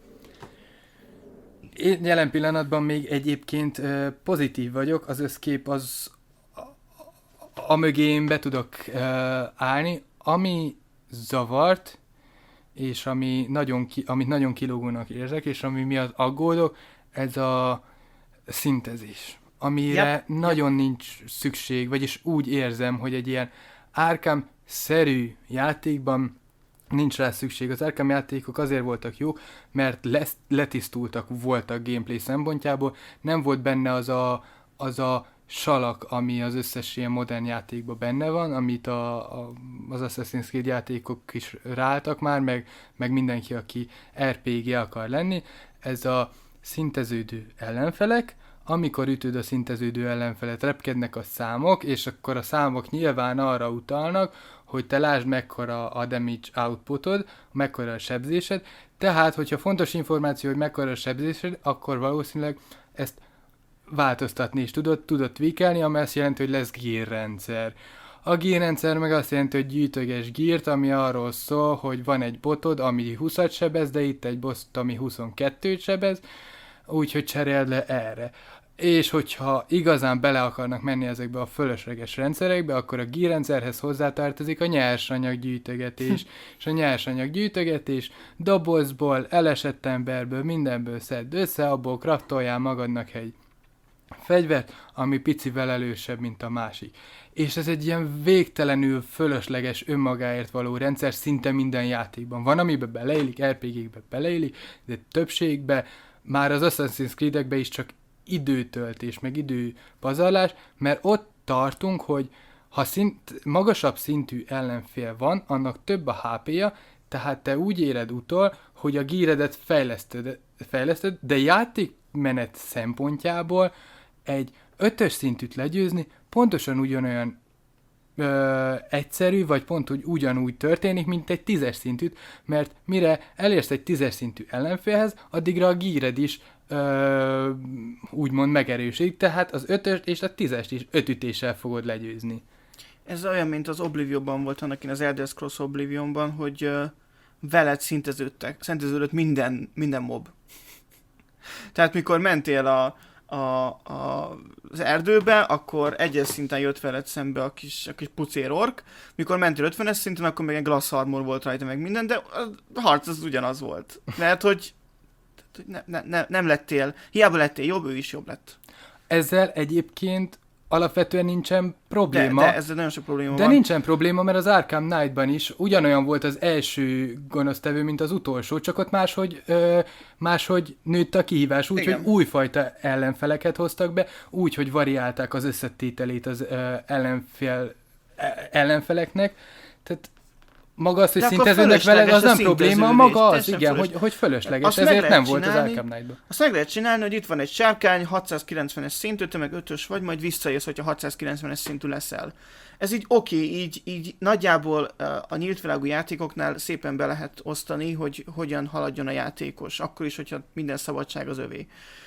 Én jelen pillanatban még egyébként uh, pozitív vagyok, az összkép az a, a mögé én be tudok uh, állni, ami zavart, és ami nagyon ki, amit nagyon kilógónak érzek, és ami miatt aggódok, ez a szintezés, amire yep. nagyon yep. nincs szükség, vagyis úgy érzem, hogy egy ilyen Arkham-szerű játékban nincs rá szükség. Az Arkham játékok azért voltak jók, mert lesz, letisztultak voltak gameplay szempontjából, nem volt benne az a, az a salak, ami az összes ilyen modern játékban benne van, amit a, a, az Assassin's Creed játékok is ráálltak már, meg, meg mindenki, aki er pé gé akar lenni. Ez a szinteződő ellenfelek, amikor ütöd a szinteződő ellenfelet, repkednek a számok, és akkor a számok nyilván arra utalnak, hogy te lásd mekkora a damage outputod, mekkora a sebzésed, tehát, hogyha fontos információ, hogy mekkora a sebzésed, akkor valószínűleg ezt változtatni is tudod, tudod tweakelni, ami azt jelenti, hogy lesz gear rendszer. A gírrendszer meg azt jelenti, hogy gyűjtöges gírt, ami arról szól, hogy van egy botod, ami húszat sebez, de itt egy boss, ami huszonkettőt sebez, úgyhogy cseréld le erre. És hogyha igazán bele akarnak menni ezekbe a fölösleges rendszerekbe, akkor a gírrendszerhez hozzátartozik a nyersanyag gyűjtögetés. És a nyersanyag gyűjtögetés dobozból, elesett emberből, mindenből szedd össze, abból kraftoljál magadnak egy fegyvert, ami picivel elősebb, mint a másik. És ez egy ilyen végtelenül fölösleges önmagáért való rendszer szinte minden játékban. Van, amiben beleillik, er pé gé-kbe beleillik, de többségben, már az Assassin's Creed-ekben is csak időtöltés, meg időpazarlás, mert ott tartunk, hogy ha szint, magasabb szintű ellenfél van, annak több a há pé-ja, tehát te úgy éred utol, hogy a gíredet fejleszted, fejleszted, de játékmenet szempontjából egy ötös szintűt legyőzni pontosan ugyanolyan ö, egyszerű, vagy pont úgy ugyanúgy történik, mint egy tízes szintűt, mert mire elérsz egy tízes szintű ellenfélhez, addigra a gíred is ö, úgymond megerősödik, tehát az ötöst és a tízest is öt ütéssel fogod legyőzni. Ez olyan, mint az Oblivionban volt annak én az Elder Scrolls Oblivionban, hogy uh, veled szinteződtek, szinteződött minden, minden mob. Tehát mikor mentél a, a, a, az erdőbe, akkor egyes szinten jött veled szembe a kis, a kis pucér ork, mikor mentél ötvenes szinten, akkor még egy glass armor volt rajta meg minden, de a harc az ugyanaz volt. Mert hogy, hogy ne, ne, ne, nem lettél, hiába lettél jobb, ő is jobb lett. Ezzel egyébként alapvetően nincsen probléma. De, de ezzel nagyon sok probléma De van. nincsen probléma, mert az Arkham Knight-ban is ugyanolyan volt az első gonosztevő, mint az utolsó, csak ott máshogy, ö, máshogy nőtt a kihívás, úgyhogy újfajta ellenfeleket hoztak be, úgy, hogy variálták az összetételét az ö, ellenfél, ellenfeleknek. Tehát maga az, hogy szinteződnek veled, az nem probléma, maga az, igen, hogy, hogy fölösleges, azt ezért nem volt az Arkham Knight-ban. Azt meg lehet csinálni, hogy itt van egy sárkány, hatszázkilencvenes szintű, te meg ötös vagy, majd visszajössz, hogyha hatszázkilencvenes szintű leszel. Ez így oké, okay, így, így nagyjából a nyíltvilágú játékoknál szépen be lehet osztani, hogy hogyan haladjon a játékos, akkor is, hogyha minden szabadság az övé.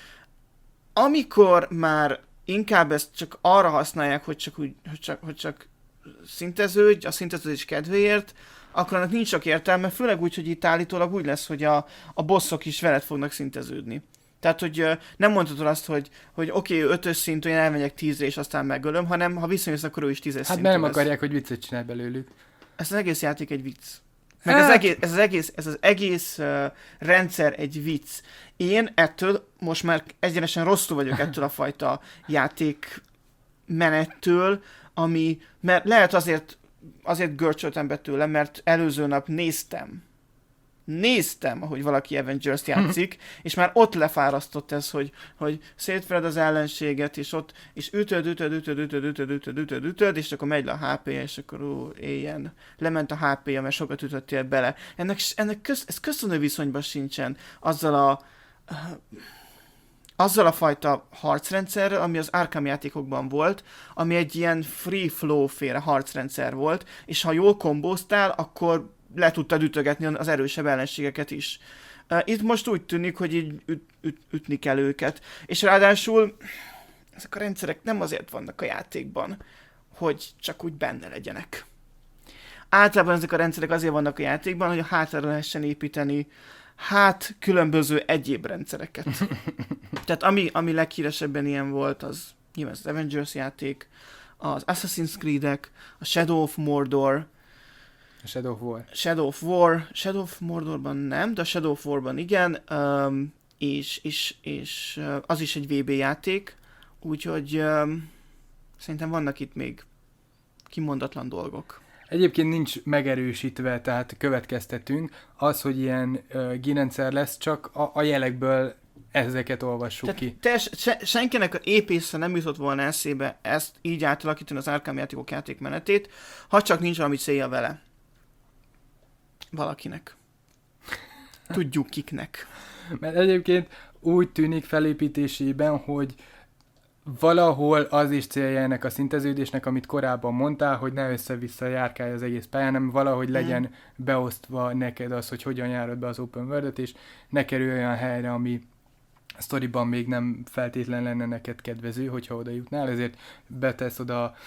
Amikor már inkább ezt csak arra használják, hogy csak, úgy, hogy csak, hogy csak szinteződj, a szinteződés kedvéért, akkor annak nincs sok értelme, főleg úgy, hogy itt állítólag úgy lesz, hogy a, a bosszok is veled fognak szinteződni. Tehát, hogy uh, nem mondhatod azt, hogy, hogy oké, okay, ötös szintű, én elmegyek tízre, és aztán megölöm, hanem ha viszonyulsz, akkor ő is tízes hát szintű. Hát nem akarják, hogy viccet csinálj belőlük. Ez az egész játék egy vicc. Meg hát... ez, egész, ez az egész, ez az egész uh, rendszer egy vicc. Én ettől most már egyenesen rosszul vagyok ettől a fajta játék menettől, ami, mert lehet azért, azért görcsöltem be tőle, mert előző nap néztem, néztem, ahogy valaki Avengers játszik, és már ott lefárasztott ez, hogy, hogy szétvered az ellenséget, és ott, és ütöd, ütöd, ütöd, ütöd, ütöd, ütöd, ütöd, ütöd, és akkor megy le a há pé-je, és akkor ú, éljen. Lement a há pé-je, mert sokat ütöttél bele. Ennek, ennek köz, ez köszönő viszonyban sincsen azzal a azzal a fajta harcrendszerrel, ami az Arkham játékokban volt, ami egy ilyen free flow féle harcrendszer volt, és ha jól kombóztál, akkor le tudtad ütögetni az erősebb ellenségeket is. Itt most úgy tűnik, hogy így üt, üt, ütni kell őket. És ráadásul ezek a rendszerek nem azért vannak a játékban, hogy csak úgy benne legyenek. Általában ezek a rendszerek azért vannak a játékban, hogy a hátára lehessen építeni hát különböző egyéb rendszereket. Tehát ami, ami leghíresebben ilyen volt, az nyilván az Avengers játék, az Assassin's Creed-ek, a Shadow of Mordor, a Shadow of War. Shadow of War, Shadow of Mordorban nem, de a Shadow of Warban igen, um, és, és, és uh, az is egy vé bé játék, úgyhogy um, szerintem vannak itt még kimondatlan dolgok. Egyébként nincs megerősítve, tehát következtetünk, az, hogy ilyen uh, gínrendszer lesz, csak a, a jelekből ezeket olvassuk tehát ki. Te, se, senkinek a épésze nem jutott volna eszébe ezt így átalakítani az Arkham játékok játékmenetét, ha csak nincs valami célja vele. Valakinek. Tudjuk kiknek. Mert egyébként úgy tűnik felépítésében, hogy valahol az is célja ennek a szinteződésnek, amit korábban mondtál, hogy ne össze-vissza járkálj az egész pályán, hanem valahogy mm. legyen beosztva neked az, hogy hogyan járod be az open world-et, és ne kerülj olyan helyre, ami a sztoriban még nem feltétlen lenne neked kedvező, hogyha oda jutnál, ezért betesz oda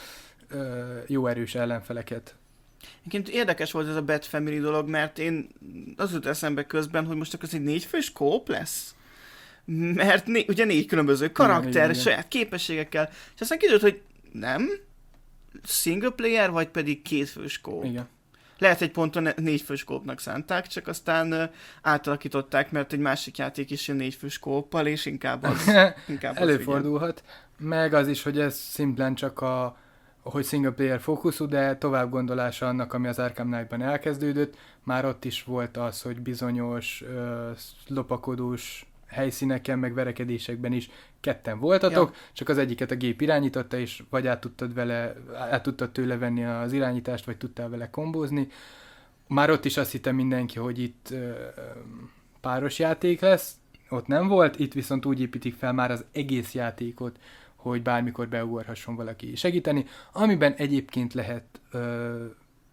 ö, jó erős ellenfeleket. Egyébként érdekes volt ez a Bat Family dolog, mert én az jut eszembe közben, hogy most akkor ez egy négyfős kóp lesz. Mert né- ugye négy különböző karakter, igen, igen, saját képességekkel, és aztán kiderült, hogy nem, single player, vagy pedig kétfős kóp. Igen. Lehet, egy ponton négyfős kópnak szánták, csak aztán uh, átalakították, mert egy másik játék is jön négyfős kóppal, és inkább az. Inkább Előfordulhat. Az, meg az is, hogy ez szimplán csak a hogy single player fókuszú, de tovább gondolása annak, ami az Arkham Knight-ban elkezdődött. Már ott is volt az, hogy bizonyos uh, lopakodós helyszíneken, meg verekedésekben is ketten voltatok, ja. Csak az egyiket a gép irányította, és vagy át tudtad, vele, át tudtad tőle venni az irányítást, vagy tudtál vele kombózni. Már ott is azt hittem mindenki, hogy itt uh, páros játék lesz, ott nem volt, itt viszont úgy építik fel már az egész játékot, hogy bármikor beugorhasson valaki segíteni, amiben egyébként lehet uh,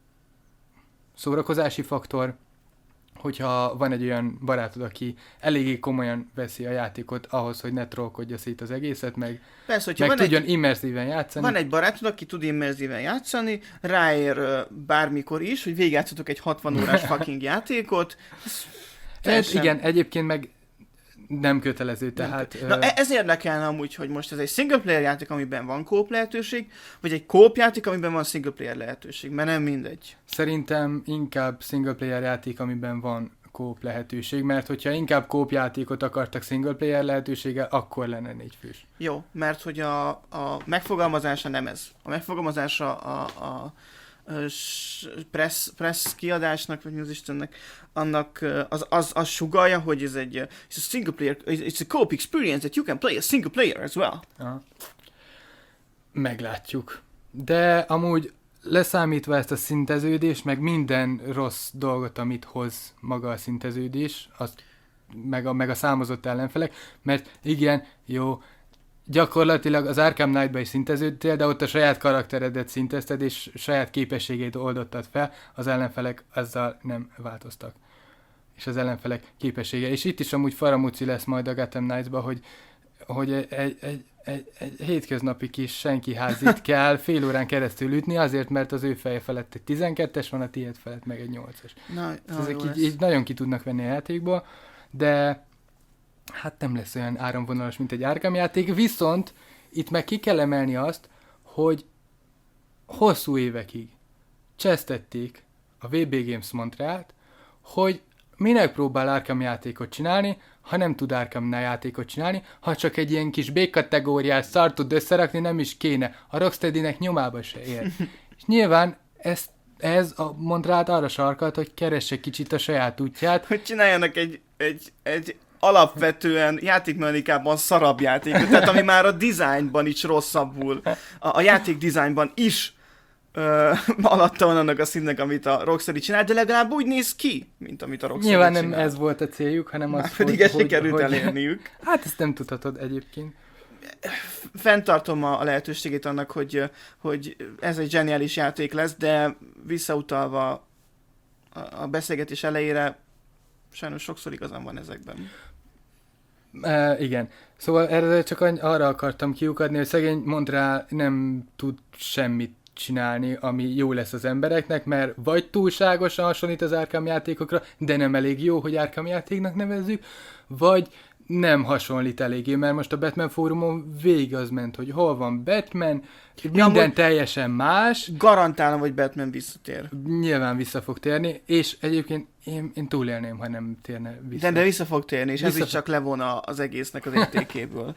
szórakozási faktor, hogyha van egy olyan barátod, aki eléggé komolyan veszi a játékot ahhoz, hogy ne trollkodja szét az egészet, meg, Persze, meg van tudjon egy, immerzíven játszani. Van egy barátod, aki tud immerzíven játszani, ráér uh, bármikor is, hogy végigjátszatok egy hatvan órás fucking játékot. Ez, igen, egyébként meg nem kötelező, tehát... Na, uh... ez érdekelne amúgy, hogy most ez egy single player játék, amiben van kóp lehetőség, vagy egy kóp játék, amiben van single player lehetőség, mert nem mindegy. Szerintem inkább single player játék, amiben van kóp lehetőség, mert hogyha inkább kóp játékot akartak single player lehetőséggel, akkor lenne négy fős. Jó, mert hogy a, a megfogalmazása nem ez. A megfogalmazása a, a press, press kiadásnak, vagy mi az Istennek, annak az, az, az sugallja, hogy ez egy it's a single player, it's a co-op experience that you can play a single player as well. Aha. Meglátjuk. De amúgy leszámítva ezt a szinteződést, meg minden rossz dolgot, amit hoz maga a szinteződés, az, meg, a, meg a számozott ellenfelek, mert igen, jó, gyakorlatilag az Arkham Knight-ba is szinteződtél, de ott a saját karakteredet szintezted, és saját képességét oldottad fel, az ellenfelek azzal nem változtak. És az ellenfelek képessége. És itt is amúgy faramúci lesz majd a Gotham Knights-ba, hogy, hogy egy, egy, egy, egy, egy hétköznapi kis senki házit kell fél órán keresztül ütni, azért, mert az ő feje felett egy tizenkettes van, a tiéd felett meg egy nyolcas. Na, ezek így, így nagyon ki tudnak venni a játékba, de hát nem lesz olyan áramvonalas, mint egy Arkham játék, viszont itt meg ki kell emelni azt, hogy hosszú évekig csesztették a vé bé Games Montrealt, hogy minek próbál Arkham játékot csinálni, ha nem tud Arkham játékot csinálni, ha csak egy ilyen kis B-kategóriás szart tud összerakni, nem is kéne. A Rocksteadynek nyomába se ér. És nyilván ez, ez a Montrealt arra sarkalt, hogy keresse kicsit a saját útját. Hogy csináljanak egy, egy, egy alapvetően játékmechanikában szarabb játékot, tehát ami már a dizájnban is rosszabbul, a, a játék dizájnban is ö, alatta van annak a színnek, amit a Rocksteady csinál, de legalább úgy néz ki, mint amit a Rocksteady Nyilván csinál. nem ez volt a céljuk, hanem már az, pedig hogy... ezt sikerült hogy, elérniük. Hát ezt nem tudhatod egyébként. Fenntartom a lehetőségét annak, hogy, hogy ez egy zseniális játék lesz, de visszautalva a beszélgetés elejére, sajnos sokszor igazán van ezekben. Uh, igen. Szóval erre csak arra akartam kiukadni, hogy szegény Montreal nem tud semmit csinálni, ami jó lesz az embereknek, mert vagy túlságosan hasonlít az Arkham játékokra, de nem elég jó, hogy Arkham játéknak nevezzük, vagy nem hasonlít eléggé, mert most a Batman fórumon végig az ment, hogy hol van Batman, ja, minden teljesen más. Garantálom, hogy Batman visszatér. Nyilván vissza fog térni, és egyébként én, én túlélném, ha nem térne vissza. De, de vissza fog térni, és vissza ez is fog... csak levon az egésznek az értékéből.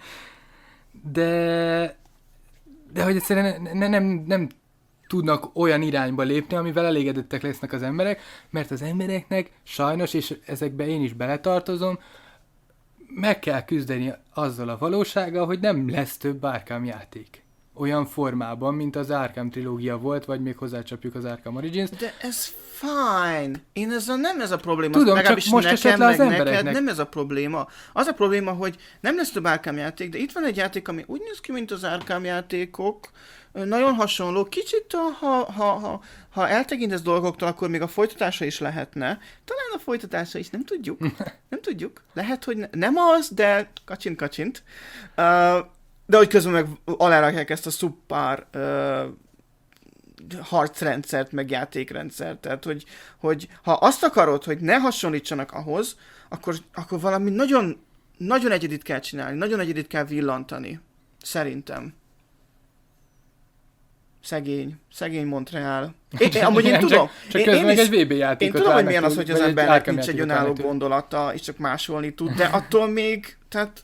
de... De hogy egyszerűen nem, nem, nem, nem tudnak olyan irányba lépni, amivel elégedettek lesznek az emberek, mert az embereknek sajnos, és ezekbe én is beletartozom, meg kell küzdeni azzal a valósággal, hogy nem lesz több Arkham játék. Olyan formában, mint az Arkham trilógia volt, vagy még hozzácsapjuk az Arkham Origins. De ez fine. Én ezzel nem ez a probléma. Tudom, csak most esett le az embereknek. Nem ez a probléma. Az a probléma, hogy nem lesz több Arkham játék, de itt van egy játék, ami úgy néz ki, mint az Arkham játékok. Nagyon hasonló. Kicsit, ha, ha, ha, ha eltekintesz dolgoktól, akkor még a folytatása is lehetne. Talán a folytatása is, nem tudjuk. Nem tudjuk. Lehet, hogy ne, nem az, de kacsint, kacsint. Uh, de hogy közben meg alárakják ezt a szuper uh, harcrendszert, meg játékrendszert. Tehát, hogy, hogy ha azt akarod, hogy ne hasonlítsanak ahhoz, akkor, akkor valami nagyon, nagyon egyedit kell csinálni, nagyon egyedit kell villantani. Szerintem. Szegény. Szegény Montreal. Én, én, amúgy én tudom. Csak, csak közben meg egy vé bé játékot. Én tudom, hogy milyen az, hogy az embernek egy nincs egy önálló gondolata, és csak másolni tud, de attól még, tehát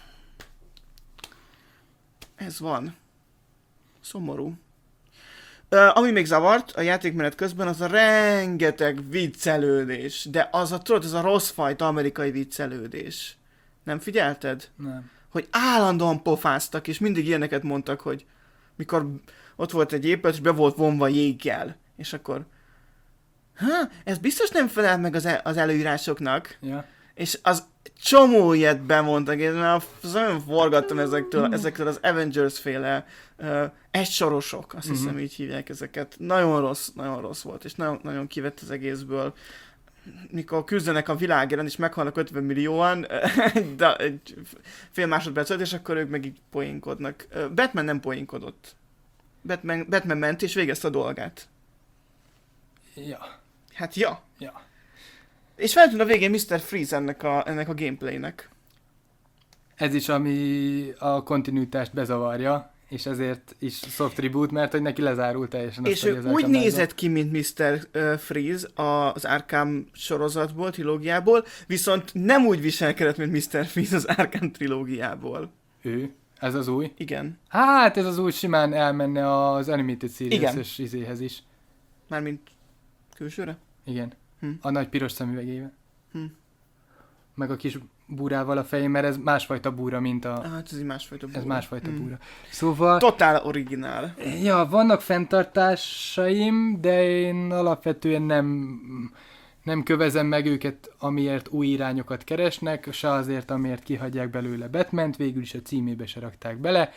ez van. Szomorú. Uh, ami még zavart a játékmenet közben, az a rengeteg viccelődés. De az a, tudod, ez a rossz fajta amerikai viccelődés. Nem figyelted? Nem. Hogy állandóan pofáztak, és mindig ilyeneket mondtak, hogy mikor ott volt egy épület, és be volt vonva jéggel. És akkor, ha, ez biztos nem felel meg az, e- az előírásoknak. Ja. És az csomó ilyet bemondtak, én már nagyon forgattam ezektől, ezektől az Avengers-féle uh, egysorosok, azt hiszem uh-huh. így hívják ezeket. Nagyon rossz, nagyon rossz volt, és nagyon, nagyon kivett az egészből. Mikor küzdenek a világért, és meghalnak ötven millióan, de egy fél másodpercet, és akkor ők meg így poénkodnak. Batman nem poénkodott. Batman, Batman ment, és végezte a dolgát. Ja. Hát ja. Ja. És feltűnt a végén miszter Freeze ennek a, ennek a gameplaynek. Ez is, ami a kontinuitást bezavarja, és ezért is soft reboot, mert hogy neki lezárult teljesen. És ő úgy nézett ki, mint miszter Freeze az Arkham sorozatból, trilógiából, viszont nem úgy viselkedett, mint miszter Freeze az Arkham trilógiából. Ő? Ez az új? Igen. Hát ez az új simán elmenne az Animated Series-es izéhez is. Mármint külsőre? Igen. Hm. A nagy piros szemüvegével. Hm. Meg a kis búrával a fején, mert ez másfajta búra, mint a... Hát ez egy másfajta búra. Ez másfajta hm. búra. Szóval... Totál originál. Ja, vannak fenntartásaim, de én alapvetően nem, nem kövezem meg őket, amiért új irányokat keresnek, se azért, amiért kihagyják belőle Batmant, végül is a címébe se rakták bele.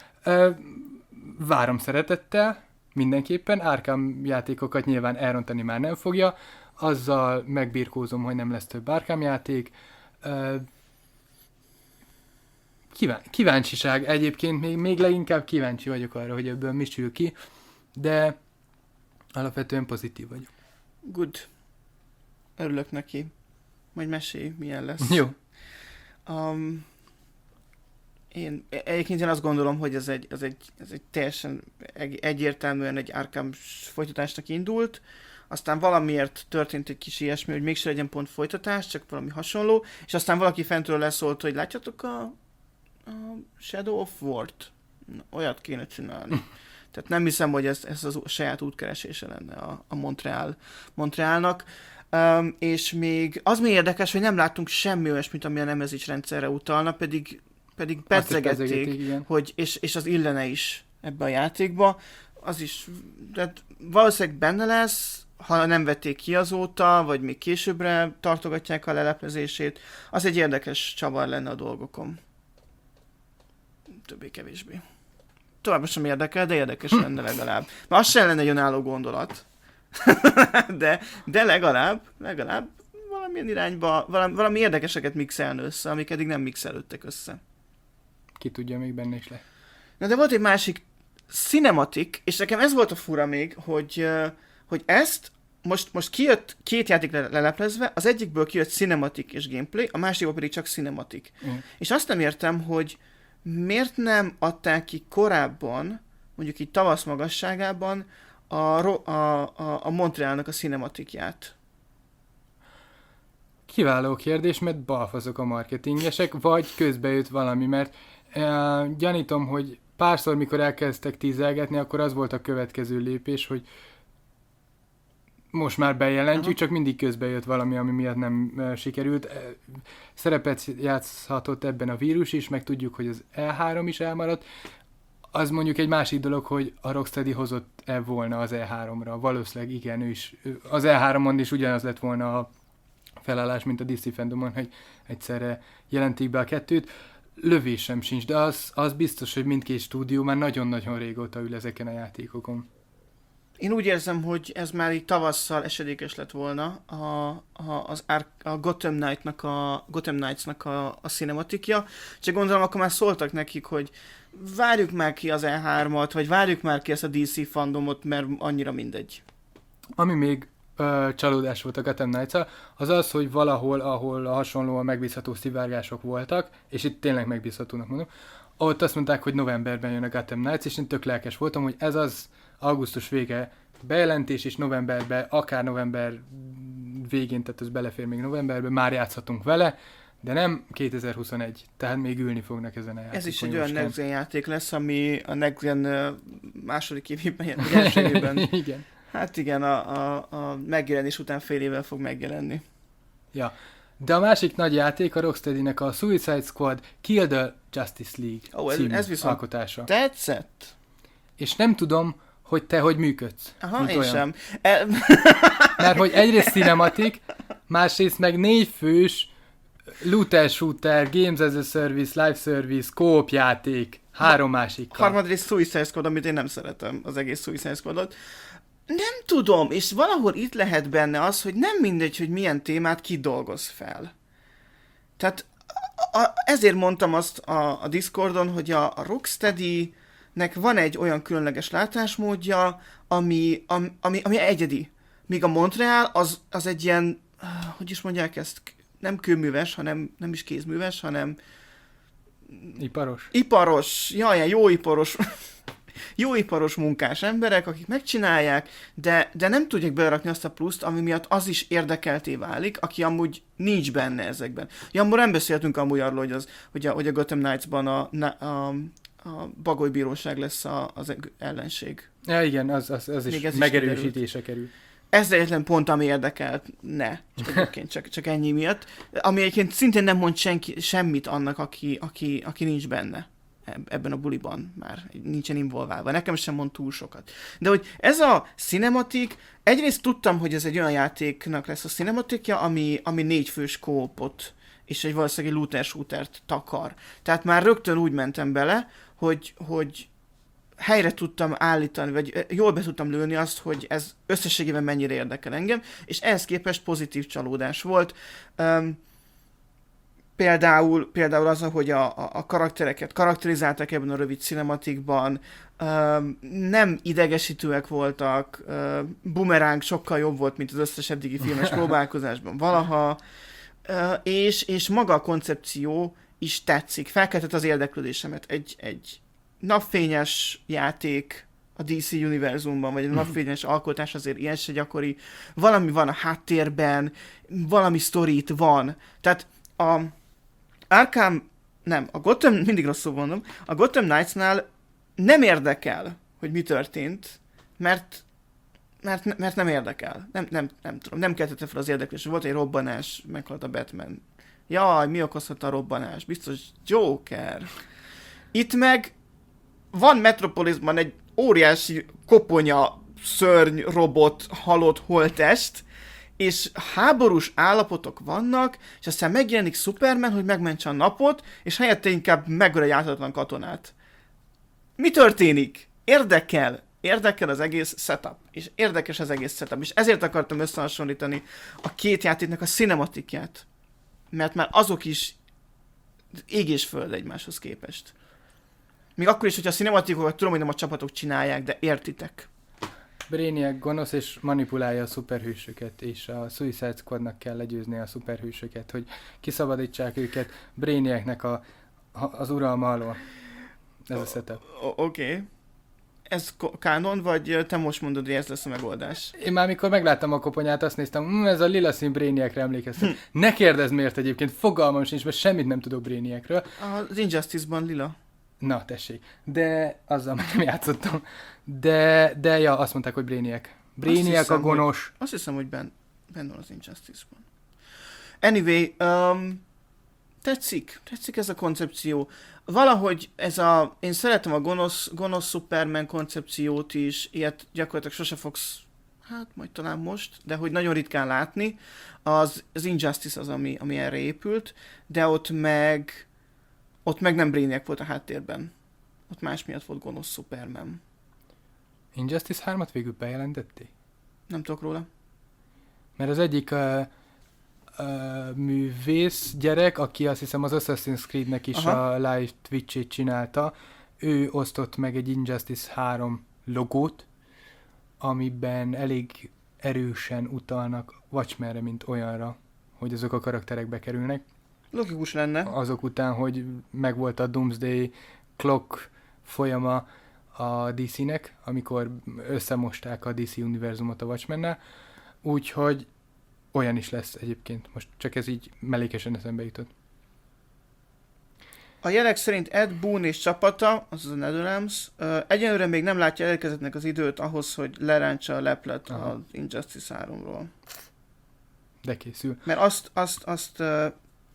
Várom szeretettel, mindenképpen. Arkham játékokat nyilván elrontani már nem fogja. Azzal megbirkózom, hogy nem lesz több Arkham játék. Kíván, kíváncsiság egyébként, még, még leginkább kíváncsi vagyok arra, hogy ebből mi sül ki, de alapvetően pozitív vagyok. Good. Örülök neki. Majd mesélj, milyen lesz. Jó. Um, én egyébként én azt gondolom, hogy ez egy, ez egy, ez egy teljesen egy, egyértelműen egy Arkham folytatásnak indult, aztán valamiért történt egy kis ilyesmi, hogy mégse legyen pont folytatás, csak valami hasonló, és aztán valaki fentről leszólt, hogy látjátok a, a Shadow of War-t? Na, olyat kéne csinálni. Tehát nem hiszem, hogy ez, ez az saját útkeresése lenne a, a Montreal, Montrealnak. Um, és még az még érdekes, hogy nem láttunk semmi olyasmit, ami a Nemesis rendszerre utalna, pedig, pedig pedzegették, hogy, és, és az illene is ebbe a játékba. Az is, tehát valószínűleg benne lesz, ha nem vették ki azóta, vagy még későbbre tartogatják a leleplezését, az egy érdekes csavar lenne a dolgokon. Többé-kevésbé. Továbbra sem érdekel, de érdekes lenne legalább. Mert az sem lenne egy önálló gondolat. de, de legalább, legalább valamilyen irányba, valami, valami érdekeseket mixelni össze, amik eddig nem mixelődtek össze. Ki tudja, még benne is le. Na de volt egy másik cinematic, és nekem ez volt a fura még, hogy, hogy ezt most, most kijött két játék leleplezve, az egyikből kijött cinematic és gameplay, a másikból pedig csak cinematic. Mm. És azt nem értem, hogy miért nem adták ki korábban, mondjuk így tavasz magasságában a, a, a, a Montrealnak a cinematicját. Kiváló kérdés, mert balfazok a marketingesek, vagy közbejött valami, mert uh, gyanítom, hogy párszor, mikor elkezdtek tízelgetni, akkor az volt a következő lépés, hogy most már bejelentjük, aha, csak mindig közbe jött valami, ami miatt nem uh, sikerült. Szerepet játszhatott ebben a vírus is, meg tudjuk, hogy az E három is elmaradt. Az mondjuk egy másik dolog, hogy a Rocksteady hozott-e volna az E háromra. Valószínűleg igen, ő is. Az E háromon is ugyanaz lett volna a felállás, mint a dé cé fandomon, hogy egyszerre jelentik be a kettőt. Lövésem sincs, de az, az biztos, hogy mindkét stúdió már nagyon-nagyon régóta ül ezeken a játékokon. Én úgy érzem, hogy ez már így tavasszal esedékes lett volna a, a, az Ar- a Gotham Knight-nak a Gotham Knights-nak a, a cinematikja, csak gondolom, akkor már szóltak nekik, hogy várjuk már ki az E hármat, vagy várjuk már ki ezt a dé cé fandomot, mert annyira mindegy. Ami még ö, csalódás volt a Gotham Knights-al, az az, hogy valahol, ahol hasonlóan megbízható szivárgások voltak, és itt tényleg megbízhatónak mondom, ott azt mondták, hogy novemberben jön a Gotham Knights, és én tök lelkes voltam, hogy ez az augusztus vége bejelentés, és novemberben, akár november végén, tehát ez belefér még novemberben, már játszhatunk vele, de nem kétezer-huszonegy, tehát még ülni fognak ezen a játékon. Ez is egy olyan Next Gen játék lesz, ami a Next Gen uh, második évében, vagy első évben. Igen. Hát igen, a, a, a megjelenés után fél évvel fog megjelenni. Ja. De a másik nagy játék a Rocksteadynek a Suicide Squad Kill the Justice League Ó, ez, című ez viszont alkotása. tetszett. És nem tudom, hogy te hogy működsz. Aha, én olyan. sem. E- Mert hogy egyrészt cinematik, másrészt meg négy fős looter shooter, games as a service, live service, co-op játék, három másikkal. Harmadrészt Suicide Squad, amit én nem szeretem, az egész Suicide Squadot. Nem tudom, és valahol itt lehet benne az, hogy nem mindegy, hogy milyen témát kidolgoz fel. Tehát a, a, ezért mondtam azt a, a Discordon, hogy a, a Rocksteady-nek van egy olyan különleges látásmódja, ami, ami, ami, ami egyedi. Míg a Montreal az, az egy ilyen, hogy is mondják ezt, nem kőműves, hanem nem is kézműves, hanem Iparos. iparos, jaj, ilyen jó iparos, jó iparos munkás emberek, akik megcsinálják, de, de nem tudják belerakni azt a pluszt, ami miatt az is érdekelté válik, aki amúgy nincs benne ezekben. Ja, amúgy nem beszéltünk amúgy arról, hogy, az, hogy, a, hogy a Gotham Knights-ban a, a, a bagolybíróság lesz a, az ellenség. Ja igen, az, az, az is, is megerősítése kerül. Ez egyetlen pont, ami érdekelt, ne, csak egyébként csak, csak ennyi miatt. Ami egyébként szintén nem mond senki, semmit annak, aki, aki, aki nincs benne ebben a buliban, már nincsen involválva. Nekem sem mond túl sokat. De hogy ez a cinematik, egyrészt tudtam, hogy ez egy olyan játéknak lesz a cinematikja, ami, ami négy fős kópot és egy valószínűleg egy looter shootert takar. Tehát már rögtön úgy mentem bele, hogy, hogy helyre tudtam állítani, vagy jól be tudtam lőni azt, hogy ez összességében mennyire érdekel engem, és ehhez képest pozitív csalódás volt. Um, például, például az, hogy a, a, a karaktereket karakterizáltak ebben a rövid cinematikban, um, nem idegesítőek voltak, uh, Boomerang sokkal jobb volt, mint az összes eddigi filmes próbálkozásban valaha, uh, és, és maga a koncepció is tetszik. Felkeltett az érdeklődésemet. Egy, egy napfényes játék a dé cé univerzumban, vagy a napfényes alkotás azért ilyen se gyakori. Valami van a háttérben, valami sztorit van. Tehát a Arkham, nem, a Gotham, mindig rosszul mondom, a Gotham Knights-nál nem érdekel, hogy mi történt, mert, mert, mert nem érdekel. Nem, nem, nem tudom, nem keltette fel az érdeklődést. Volt egy robbanás, meghalt a Batman. Jaj, mi okozhatta a robbanás? Biztos Joker. Itt meg van Metropolisban egy óriási koponya, szörny, robot, halott holttest, és háborús állapotok vannak, és aztán megjelenik Superman, hogy megmentse a napot, és helyette inkább megöl egy ártatlan katonát. Mi történik? Érdekel. Érdekel az egész setup. És érdekes az egész setup. És ezért akartam összehasonlítani a két játéknak a cinematikját. Mert már azok is ég és föld egymáshoz képest. Még akkor is, hogyha a cinematikokat tudom, hogy nem a csapatok csinálják, de értitek. Brainiac gonosz és manipulálja a szuperhősöket, és a Suicide Squadnak kell legyőzni a szuperhősöket, hogy kiszabadítsák őket Brainiacnek a, a, az uralma alól. Ez a setup. Oké. Okay. Ez kánon, vagy te most mondod, hogy ez lesz a megoldás? Én már mikor megláttam a koponyát, azt néztem, hm, ez a lila szín Brainiacre emlékeztet. Hm. Ne kérdezz miért egyébként, fogalmam sincs, mert semmit nem tudok Brainiacről. Az Injustice-ban lila. Na, tessék. De azzal már nem játszottam. De, de ja, azt mondták, hogy Brainiac. Brainiac hiszem, a gonosz. Hogy, azt hiszem, hogy benne ben van az Injustice-ban. Anyway, um, tetszik. Tetszik ez a koncepció. Valahogy ez a... Én szeretem a gonosz, gonosz Superman koncepciót is. Ilyet gyakorlatilag sose fogsz... Hát, majd talán most, de hogy nagyon ritkán látni. Az, az Injustice az, ami, ami erre épült. De ott meg... Ott meg nem Brainiac volt a háttérben. Ott más miatt volt gonosz Superman. Injustice hármat végül bejelentették? Nem tudok róla. Mert az egyik uh, uh, művész gyerek, aki azt hiszem az Assassin's Creed-nek is Aha. a live Twitch-ét csinálta, ő osztott meg egy Injustice három logót, amiben elég erősen utalnak Watchmenre, mint olyanra, hogy azok a karakterek bekerülnek. Logikus lenne. Azok után, hogy megvolt a Doomsday Clock folyama a dé cé-nek, amikor összemosták a dé cé univerzumot a Watchmennel, úgyhogy olyan is lesz egyébként. Most csak ez így mellékesen eszembe jutott. A jelek szerint Ed Boon és csapata, azaz a NetherRealms, uh, egyenlőre még nem látja elérkezettnek az időt ahhoz, hogy lerántsa a leplet Aha. az Injustice háromról. De készül. Mert azt, azt, azt, uh,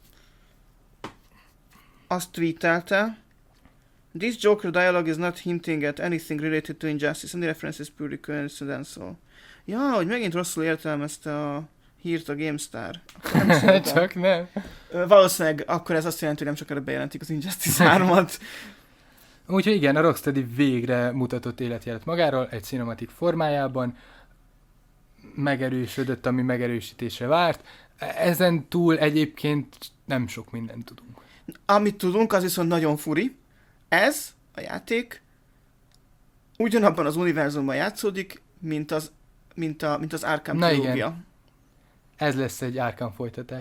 azt tweetelte, "This Joker dialogue is not hinting at anything related to Injustice, and the reference is purely coincidental." Ja, hogy megint rosszul értelmezte a hírt a GameStar. Nem csak nem. Valószínűleg akkor ez azt jelenti, hogy nem sokára bejelentik az Injustice hármat. Úgyhogy igen, a Rocksteady végre mutatott életjelet magáról, egy cinematik formájában, megerősödött, ami megerősítésre várt. Ezen túl egyébként nem sok mindent tudunk. Amit tudunk, az viszont nagyon furi. Ez, a játék, ugyanabban az univerzumban játszódik, mint az, mint a, mint az Arkham Na trilógia. Igen. Ez lesz egy Arkham folytatás.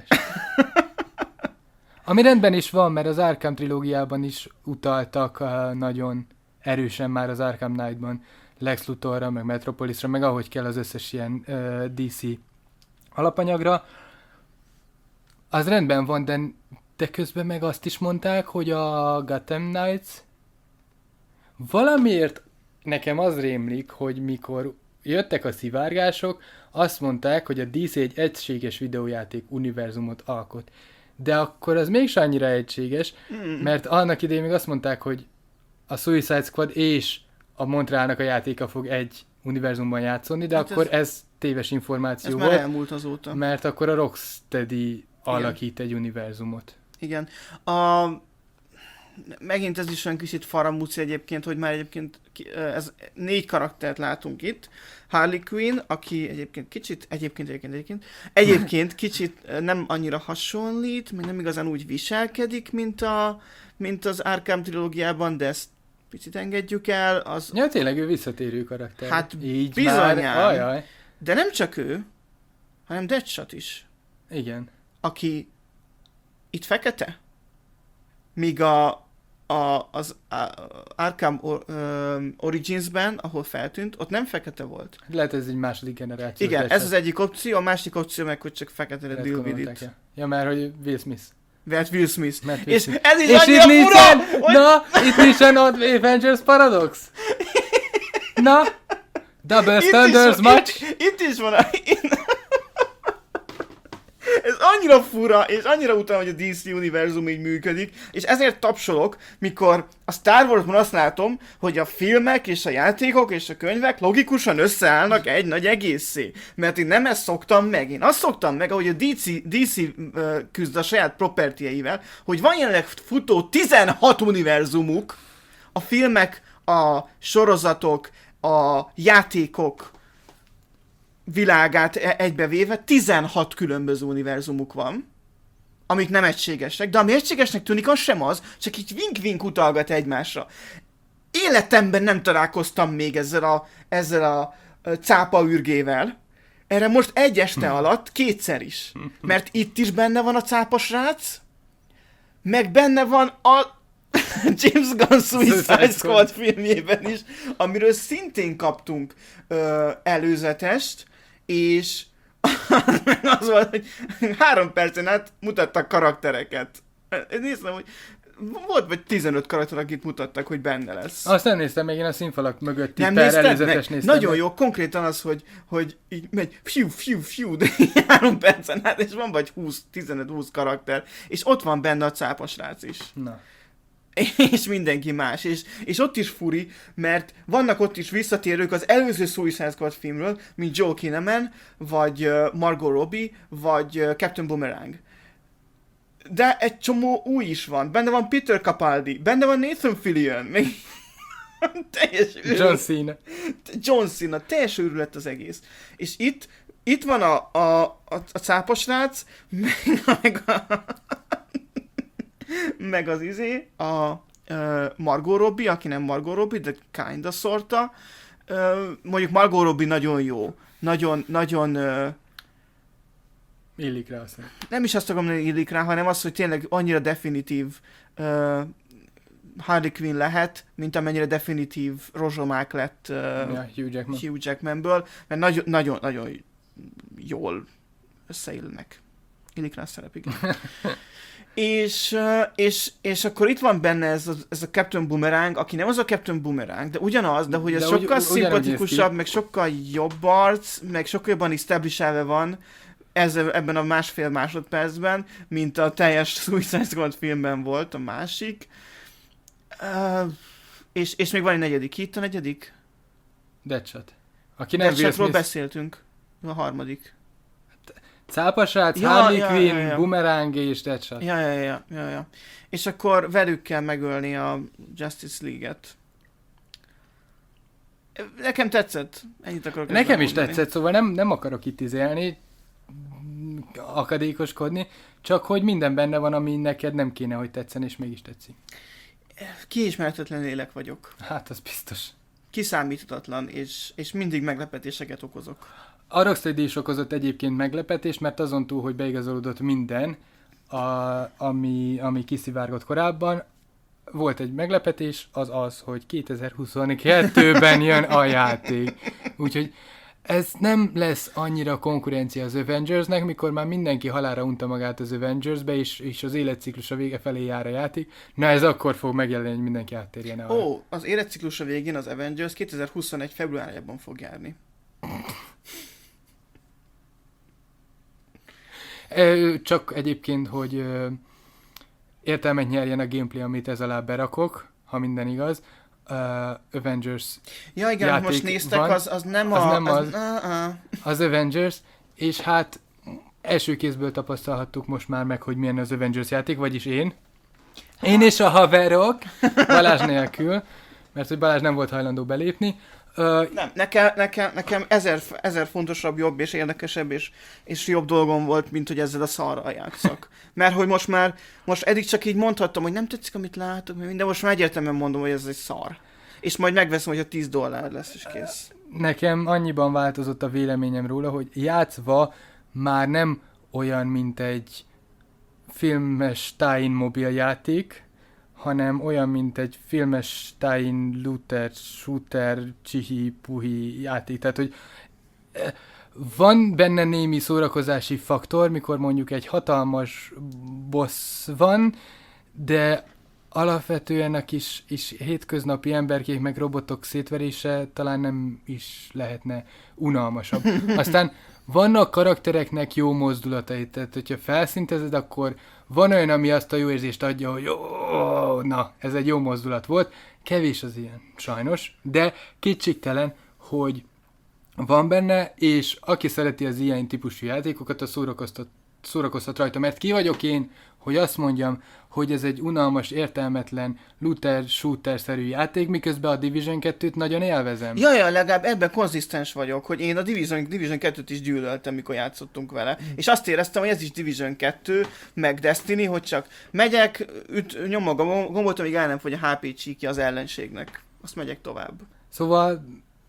Ami rendben is van, mert az Arkham trilógiában is utaltak uh, nagyon erősen már az Arkham Knight-ban Lex Luthorra, meg Metropolisra, meg ahogy kell az összes ilyen uh, dé cé alapanyagra. Az rendben van, de, de közben meg azt is mondták, hogy a Gotham Knights valamiért nekem az rémlik, hogy mikor jöttek a szivárgások, azt mondták, hogy a dé cé egy egységes videójáték univerzumot alkot. De akkor az mégis annyira egységes, mm. mert annak idején még azt mondták, hogy a Suicide Squad és a Montrealnak a játéka fog egy univerzumban játszani, de hát akkor ez, ez téves információ ez volt. már elmúlt azóta. Mert akkor a Rocksteady Igen. alakít egy univerzumot. Igen. A... Megint ez is olyan kicsit faramúci egyébként, hogy már egyébként ez négy karaktert látunk itt. Harley Quinn, aki egyébként kicsit, egyébként, egyébként, egyébként, egyébként kicsit nem annyira hasonlít, még nem igazán úgy viselkedik, mint, a, mint az Arkham trilógiában, de ezt picit engedjük el. Az... Ja, tényleg ő visszatérő karakter. Hát így bizonyán. De nem csak ő, hanem Deadshot is. Igen. Aki itt fekete. Míg a A, az a, Arkham or, um, Origins-ben, ahol feltűnt, ott nem fekete volt. Lehet ez egy második generáció. Igen, ez az egyik opció, a másik opció meg, hogy csak fekete deal with it. Ja, mert hogy Will Smith. Mert Will Smith. Mert Will és Smith. ez is és annyira fura! Hogy... Na, itt nincsen Avengers Paradox. Na, Double Standards match. Itt, itt is van. Itt... Ez annyira fura, és annyira utána, hogy a dé cé univerzum így működik, és ezért tapsolok, mikor a Star Warsban azt látom, hogy a filmek és a játékok és a könyvek logikusan összeállnak egy nagy egészé. Mert én nem ezt szoktam meg. Én azt szoktam meg, ahogy a dé cé, dé cé uh, küzd a saját propertieivel, hogy van jelenleg futó tizenhat univerzumuk, a filmek, a sorozatok, a játékok világát egybevéve tizenhat különböző univerzumuk van, amik nem egységesek, de ami egységesnek tűnik, az sem az, csak így vink-vink utalgat egymásra. Életemben nem találkoztam még ezzel a, ezzel a cápa ürgével. Erre most egy este alatt kétszer is. Mert itt is benne van a cápa srác, meg benne van a James Gunn Suicide Squad filmjében is, amiről szintén kaptunk ö, előzetest, és az volt, hogy három percen át mutattak karaktereket. Néztem, hogy volt vagy tizenöt karakter, akit mutattak, hogy benne lesz. Azt nem néztem, még én a színfalak mögötti nem per előzetes néztem. Nagyon meg. Jó, konkrétan az, hogy, hogy így megy fiú, fiú, fiú, de három percen át, és van vagy húsz, tizenöt-húsz karakter, és ott van benne a cápasrác is. Na. És mindenki más, és, és ott is furi, mert vannak ott is visszatérők az előző Suicide Squad filmről, mint Joel Kinnaman, vagy uh, Margot Robbie, vagy uh, Captain Boomerang. De egy csomó új is van, benne van Peter Capaldi, benne van Nathan Fillion, még teljes őrület. John Cena. John Cena, teljes őrület az egész. És itt, itt van a, a, a, a cápasrác, meg, meg, a, meg az izé, a uh, Margot Robbie, aki nem Margot Robbie, de kinda sorta. Uh, mondjuk Margot Robbie nagyon jó. Nagyon, nagyon... Uh, illik rá azt. Nem is azt akarom, hogy illik rá, hanem az, hogy tényleg annyira definitív uh, Harley Quinn lehet, mint amennyire definitív rozsomák lett uh, ja, Hugh Jackman. Hugh Jackmanből, mert nagyon, nagyon, nagyon jól összeillnek. Illik rá a szerep, igen. és, uh, és, és akkor itt van benne ez a, ez a Captain Boomerang, aki nem az a Captain Boomerang, de ugyanaz, de hogy ez de sokkal ugy, szimpatikusabb, meg sokkal jobb arc, meg sokkal jobban establishelve van ezzel, ebben a másfél másodpercben, mint a teljes Suicide Squad filmben volt a másik. Uh, és, és még van egy negyedik. Ki itt a negyedik? Deadshot. Aki nem Deadshotról Smith... beszéltünk. A harmadik. Cápasrác, ja, Harley ja, Quinn, ja, ja. Boomerang és Deadshot. Ja, ja, ja, ja, ja. És akkor velük kell megölni a Justice League-et. Nekem tetszett. Ennyit akarok. Nekem is mondani. Tetszett, szóval nem, nem akarok itt izélni, akadékoskodni, csak hogy minden benne van, ami neked nem kéne, hogy tetszen, és mégis tetszik. Kiismertetlen lélek vagyok. Hát, az biztos. Kiszámíthatatlan, és, és mindig meglepetéseket okozok. A Rocksteady is okozott egyébként meglepetés, mert azon túl, hogy beigazolódott minden, a, ami, ami kiszivárgott korábban, volt egy meglepetés, az az, hogy kétezer-huszonkettőben jön a játék. Úgyhogy ez nem lesz annyira konkurencia az Avengersnek, mikor már mindenki halálra unta magát az Avengersbe, és, és az életciklus a vége felé jár a játék. Na ez akkor fog megjelenni, hogy mindenki áttérjen el. Ó, az életciklus a végén az Avengers kétezer-huszonegy februárjában fog járni. Csak egyébként, hogy értelmet nyerjen a gameplay, amit ez alá berakok, ha minden igaz. Uh, Avengers ja igen, játék most néztek, van, az, az nem az a... Nem az, az, uh-uh. az Avengers, és hát első kézből tapasztalhattuk most már meg, hogy milyen az Avengers játék, vagyis én. Én és a haverok, Balázs nélkül, mert hogy Balázs nem volt hajlandó belépni. Uh, nem, nekem, nekem, nekem ezer, ezer fontosabb, jobb és érdekesebb és, és jobb dolgom volt, mint hogy ezzel a szarral játszak. Mert hogy most már, most eddig csak így mondhattam, hogy nem tetszik, amit látok, de most már egyértelműen mondom, hogy ez egy szar. És majd megveszem, hogy a tíz dollár lesz, és kész. Nekem annyiban változott a véleményem róla, hogy játszva már nem olyan, mint egy filmes tie-in mobil játék, hanem olyan, mint egy filmes tie-in looter, shooter, csihi-puhi játék. Tehát, hogy van benne némi szórakozási faktor, mikor mondjuk egy hatalmas boss van, de alapvetően a kis, kis hétköznapi emberkék meg robotok szétverése talán nem is lehetne unalmasabb. Aztán vannak karaktereknek jó mozdulatai, tehát hogyha felszintezed, akkor van olyan, ami azt a jó érzést adja, hogy ó, na, ez egy jó mozdulat volt. Kevés az ilyen, sajnos, de kétségtelen, hogy van benne, és aki szereti az ilyen típusú játékokat, az szórakoztat, szórakoztat rajta, mert ki vagyok én, hogy azt mondjam, hogy ez egy unalmas, értelmetlen, looter-shooter-szerű játék, miközben a Division kettőt nagyon élvezem. Jaj, legalább ebben konzisztens vagyok, hogy én a Division, Division kettőt is gyűlöltem, mikor játszottunk vele. Mm. És azt éreztem, hogy ez is Division kettő, meg Destiny, hogy csak megyek, üt, nyomom a gombot, amíg el nem fogy a há pé csíkja az ellenségnek. Azt megyek tovább. Szóval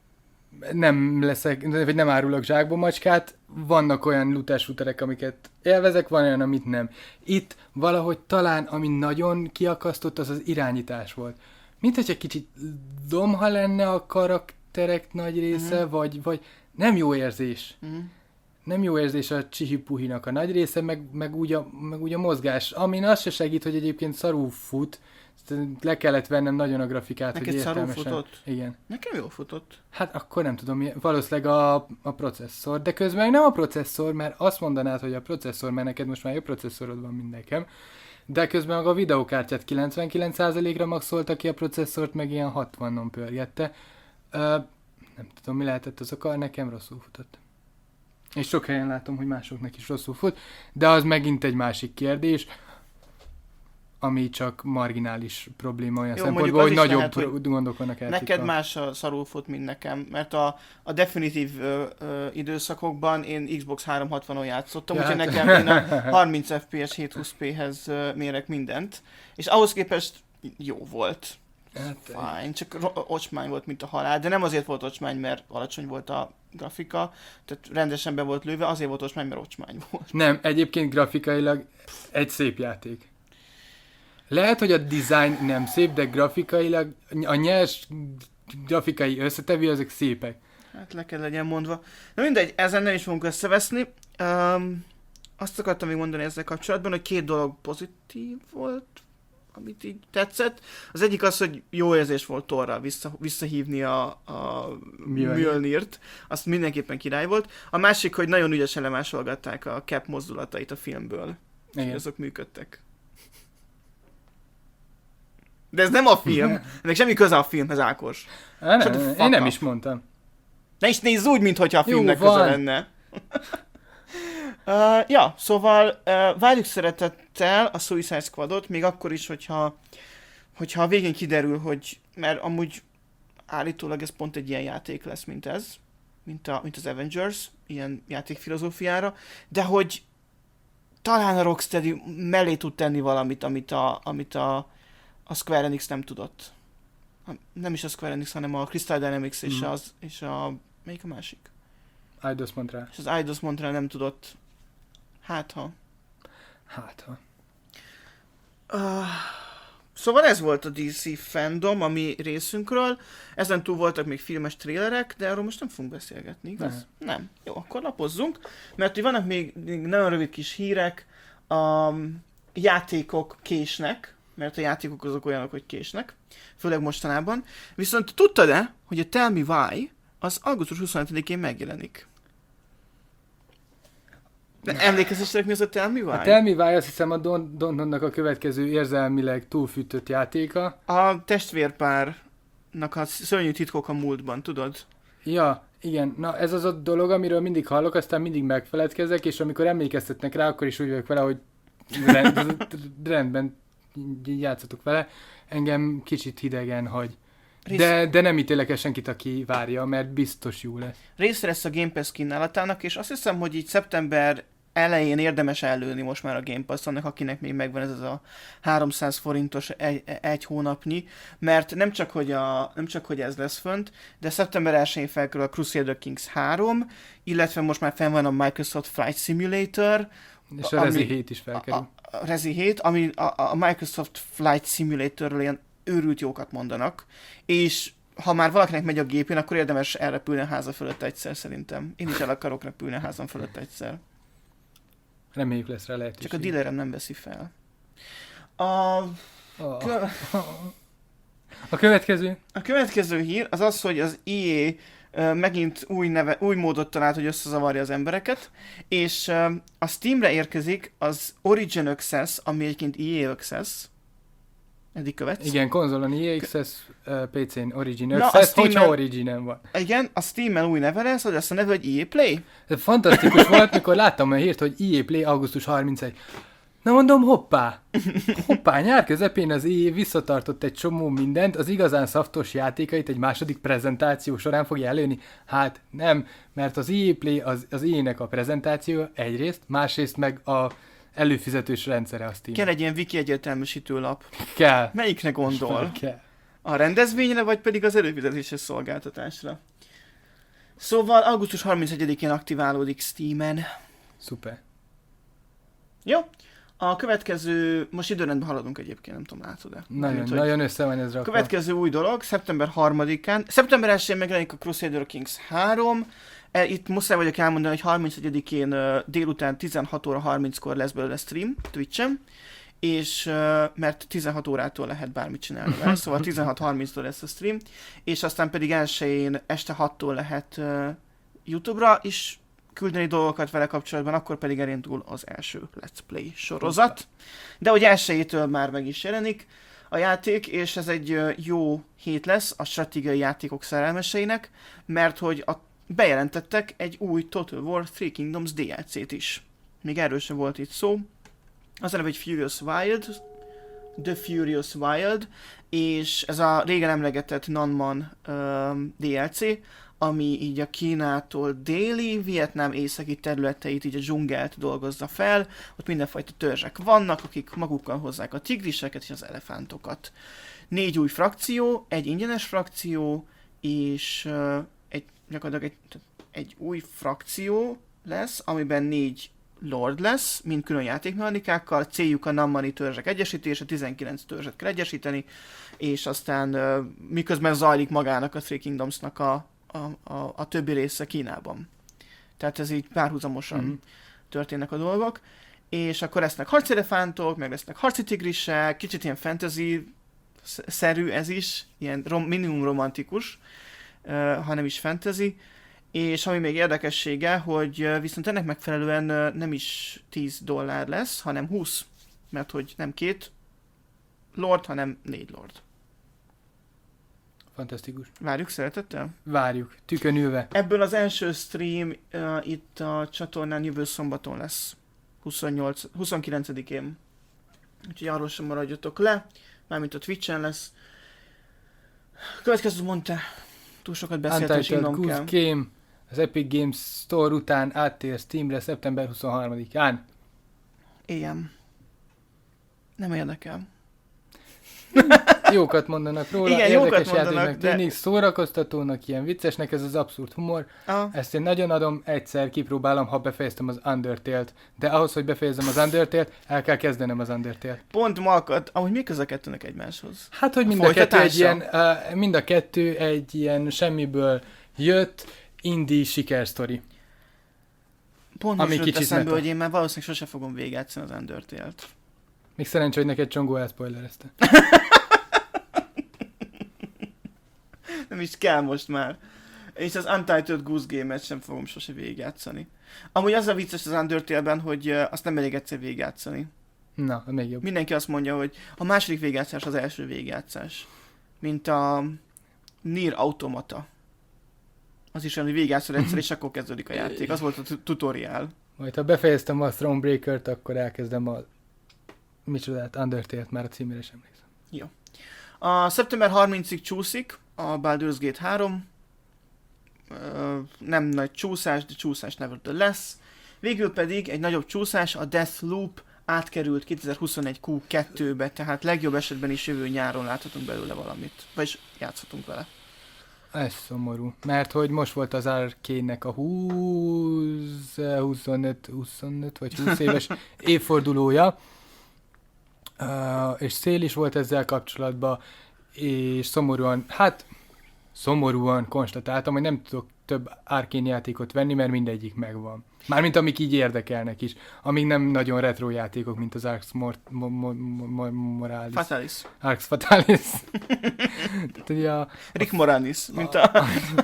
nem leszek, vagy nem árulok zsákba macskát, vannak olyan looter-shooterek, amiket élvezek, van olyan, amit nem. Itt valahogy talán, ami nagyon kiakasztott, az az irányítás volt. Mint hogy egy kicsit domha lenne a karakterek nagy része, uh-huh. vagy, vagy nem jó érzés. Uh-huh. Nem jó érzés a csihi-puhinak a nagy része, meg, meg, úgy a, meg úgy a mozgás. Amin az se segít, hogy egyébként szarul fut, le kellett vennem nagyon a grafikát, neked hogy értelmesen... Neked szarul futott? Igen. Nekem jól futott. Hát akkor nem tudom, valószínűleg a, a processzor, de közben nem a processzor, mert azt mondanád, hogy a processzor, mert neked most már jobb processzorod van, mint nekem, de közben a videókártyát kilencvenkilenc százalékra maxolta ki a processzort, meg ilyen hatvanon pörgette. Ö, nem tudom, mi lehetett az oka, nekem rosszul futott. És sok helyen látom, hogy másoknak is rosszul fut, de az megint egy másik kérdés. ami csak marginális probléma olyan Jó, szempontból, hogy mondjuk az is nagyobb lehet, hogy gondok vannak játékkal. Neked más a szarul fut, mint nekem, mert a, a definitív ö, ö, időszakokban én Xbox háromszázhatvanon játszottam, Ja, úgyhogy hát. nekem én a harminc ef pé es hétszázhúsz pé-hez ö, mérek mindent, és ahhoz képest jó volt. Hát, Fine, csak ro- ocsmány volt, mint a halál, de nem azért volt ocsmány, mert alacsony volt a grafika, tehát rendesen be volt lőve, azért volt ocsmány, mert ocsmány volt. nem, egyébként grafikailag egy szép játék. Lehet, hogy a design nem szép, de grafikailag a nyers grafikai összetevő, ezek szépek. Hát le kell legyen mondva. Na mindegy, ezen nem is fogunk összeveszni. Um, azt akartam még mondani ezzel kapcsolatban, hogy két dolog pozitív volt, amit így tetszett. Az egyik az, hogy jó érzés volt Thorral vissza, visszahívni a, a Mjölnirt. Azt mindenképpen király volt. A másik, hogy nagyon ügyesen lemásolgatták a Cap mozdulatait a filmből. Igen. És azok működtek. De ez nem a film. Ennek semmi köze a filmhez, Ákos. Á, Shut nem, the fuck én nem up. is mondtam. Ne is nézz úgy, mintha a Jó, filmnek van. köze lenne. uh, ja, szóval uh, várjuk szeretettel a Suicide Squadot, még akkor is, hogyha, hogyha a végén kiderül, hogy, mert amúgy állítólag ez pont egy ilyen játék lesz, mint ez, mint, a, mint az Avengers, ilyen játékfilozófiára, de hogy talán a Rocksteady mellé tud tenni valamit, amit a, amit a, a Square Enix nem tudott. A, nem is a Square Enix, hanem a Crystal Dynamics és, Mhm. az, és a... Melyik a másik? Eidos Montreal. És az Eidos Montreal nem tudott. Hát ha. Hát, ha. Uh, szóval ez volt a dé cé fandom a mi részünkről. Ezen túl voltak még filmes trélerek, de arról most nem fogunk beszélgetni, igaz? Nem. Nem. Jó, akkor lapozzunk. Mert hogy vannak még, még nagyon rövid kis hírek. A játékok késnek, mert a játékok azok olyanok, hogy késnek. Főleg mostanában. Viszont tudtad-e, hogy a Tell Me Why az augusztus huszonhetedikén megjelenik? De emlékeztetek, mi az a Tell Me Why? A Tell Me Why, azt hiszem a Don't Dontnodnak a következő érzelmileg túlfűtött játéka. A testvérpárnak a szörnyű titkok a múltban, tudod? Ja, igen. Na ez az a dolog, amiről mindig hallok, aztán mindig megfeledkezek, és amikor emlékeztetnek rá, akkor is úgy vagyok vele, hogy rend, rendben játszatok vele. Engem kicsit hidegen hagy. De, de nem ítélek el senkit, aki várja, mert biztos jó lesz. Része lesz a Game Pass kínálatának, és azt hiszem, hogy így szeptember elején érdemes előni most már a Game Pass annak, akinek még megvan ez az a háromszáz forintos egy, egy hónapnyi, mert nem csak, hogy a, nem csak, hogy ez lesz fönt, de szeptember elsején felkerül a Crusader Kings három, illetve most már fenn van a Microsoft Flight Simulator, És a ami- Rezi hét is felkerül. a, a Rezi hét, ami a, a Microsoft Flight Simulatorról ilyen őrült jókat mondanak, és ha már valakinek megy a gépén, akkor érdemes elrepülni a háza fölött egyszer szerintem. Én is el akarok repülni a házam fölött egyszer. Reméljük lesz rá lehetőség. Csak a dealerem nem veszi fel. A, Oh. kö- A következő? a következő hír az az, hogy az í á ö, megint új, neve, új módot talált, hogy összezavarja az embereket, és ö, a Steamre érkezik az Origin Access, ami egyébként í á Access. Eddig követsz? Igen, konzolon i á Access, uh, pé cén Origin Na, a Access, Steam-en- hogyha Originen van. Igen, a Steam-en új neve lesz, hogy azt a neve, hogy í á Play. Ez fantasztikus volt, mikor láttam a hírt, hogy í á Play augusztus harmincadikai. Na mondom, hoppá! Hoppá, nyár közepén az í á visszatartott egy csomó mindent, az igazán szaftos játékait egy második prezentáció során fogja előni. Hát nem, mert az í á Play az, az í á-nek a prezentáció egyrészt, másrészt meg a előfizetős rendszere a Steam. Kell egy ilyen wiki egyértelműsítő lap. Kell. Melyikre gondol? Kell. A rendezvényre, vagy pedig az előfizetéses szolgáltatásra? Szóval augusztus harmincegyedikén aktiválódik Steamen. Szuper. Jó? A következő, most időrendben haladunk egyébként, nem tudom, látod-e? Nagyon, Mint, hogy nagyon össze van ez a rakva. következő új dolog, szeptember harmadikán, szeptember elsején megjelenik a Crusader Kings három, E, itt muszáj vagyok elmondani, hogy harmincegyedikén uh, délután tizenhat óra harminckor lesz belőle stream Twitch-en, és uh, mert tizenhat órától lehet bármit csinálni vele, szóval tizenhat harminctól lesz a stream, és aztán pedig elsején este hattól lehet uh, YouTube-ra is küldeni dolgokat vele kapcsolatban, akkor pedig elindul az első Let's Play sorozat. De hogy elsejétől már meg is jelenik a játék, és ez egy uh, jó hét lesz a stratégiai játékok szerelmeseinek, mert hogy a bejelentettek egy új Total War Three Kingdoms dé el cét is. Még erről sem volt itt szó. Az a neve egy Furious Wild The Furious Wild, és ez a régen emlegetett Nanman um, dé el cé, ami így a Kínától déli, Vietnám északi területeit, így a dzsungelt dolgozza fel. Ott mindenfajta törzsek vannak, akik magukkal hozzák a tigriseket és az elefántokat. Négy új frakció, egy ingyenes frakció, és uh, egy, gyakorlatilag egy, egy új frakció lesz, amiben négy lord lesz, mind külön játékmechanikákkal, céljuk a nammani törzsek egyesítése, tizenkilenc törzset kell egyesíteni, és aztán uh, miközben zajlik magának a Three Kingdomsnak a, a, a, a többi része Kínában. Tehát ez így párhuzamosan mm-hmm. történnek a dolgok, és akkor lesznek harci elefántok, meg lesznek harci tigrisek, kicsit ilyen fantasy-szerű ez is, ilyen rom, minimum romantikus, uh, hanem is fantasy, és ami még érdekessége, hogy viszont ennek megfelelően nem is tíz dollár lesz, hanem húsz, mert hogy nem két lord, hanem négy lord. Fantasztikus. Várjuk szeretettel? Várjuk, tükön ülve. Ebből az első stream uh, itt a csatornán jövő szombaton lesz, huszonnyolc, huszonkilencedikén. Úgyhogy arról sem maradjatok le, mármint a Twitch-en lesz. Következő mondta, túl sokat beszéltem, és innom kell. Game. Az Epic Games Store után áttér Steamre szeptember huszonharmadikán. Igen. Nem érdekel. Jókat mondanak róla, igen, érdekes jókat mondanak, játéknak de... tűnik, szórakoztatónak, ilyen viccesnek, ez az abszurd humor. Ah. Ezt én nagyon adom, egyszer kipróbálom, ha befejeztem az Undertale-t. De ahhoz, hogy befejezzem az Undertale-t, el kell kezdenem az Undertale-t. Pont ma akad, ahogy mi köz a kettőnek egymáshoz? Hát, hogy mind a, kettő egy ilyen, uh, mind a kettő egy ilyen semmiből jött indie sikersztori. Pont most jött eszembe, hogy én már valószínűleg sose fogom végigjátszani az Undertale-t. Még szerencsé, hogy neked Csongó elszpoilerezte. Nem is kell most már. És az Untitled Goose Game-et sem fogom sose végigjátszani. Amúgy az a vicces az Undertale-ben, hogy azt nem elég egyszer végigjátszani. Na, még jobb. Mindenki azt mondja, hogy a második végigjátszás az első végigjátszás. Mint a Nier Automata. Az is olyan, hogy végigjátszol egyszer, és akkor kezdődik a játék. Az volt a tutoriál. Majd ha befejeztem a Thronebreaker-t, akkor elkezdem a... Micsodát, Undertale-t, már a címére sem emlékszem. Jó. A szeptember harmincadikáig csúszik a Baldur's Gate három. Ö, nem nagy csúszás, de csúszás nevettől lesz. Végül pedig egy nagyobb csúszás, a Deathloop átkerült kétezer-huszonegy kú kettőbe, tehát legjobb esetben is jövő nyáron láthatunk belőle valamit. Vagyis játszhatunk vele. Ez szomorú, mert hogy most volt az Arcane-nek a húsz, huszonöt, huszonöt vagy húsz éves évfordulója, uh, és szél is volt ezzel kapcsolatban, és szomorúan, hát szomorúan konstatáltam, hogy nem tudok több Arcane játékot venni, mert mindegyik megvan. Mármint amik így érdekelnek is, amik nem nagyon retro játékok, mint az Arx Mort- mo- mo- mo- Moralis. Fatalis. Arx Fatalis. a, Rick Moranis, mint a...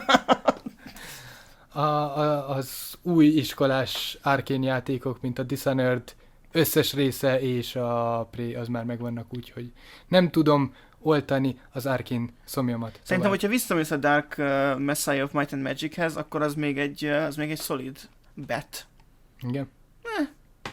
a, a... Az új iskolás Arcane játékok, mint a Dishonored összes része és a Prey, az már megvannak, úgyhogy nem tudom oltani az Arcane szomjamat. Szóval... Szerintem, hogyha visszamész a Dark uh, Messiah of Might and Magichez, akkor az még egy, uh, az még egy szolid bet. Igen. Eh.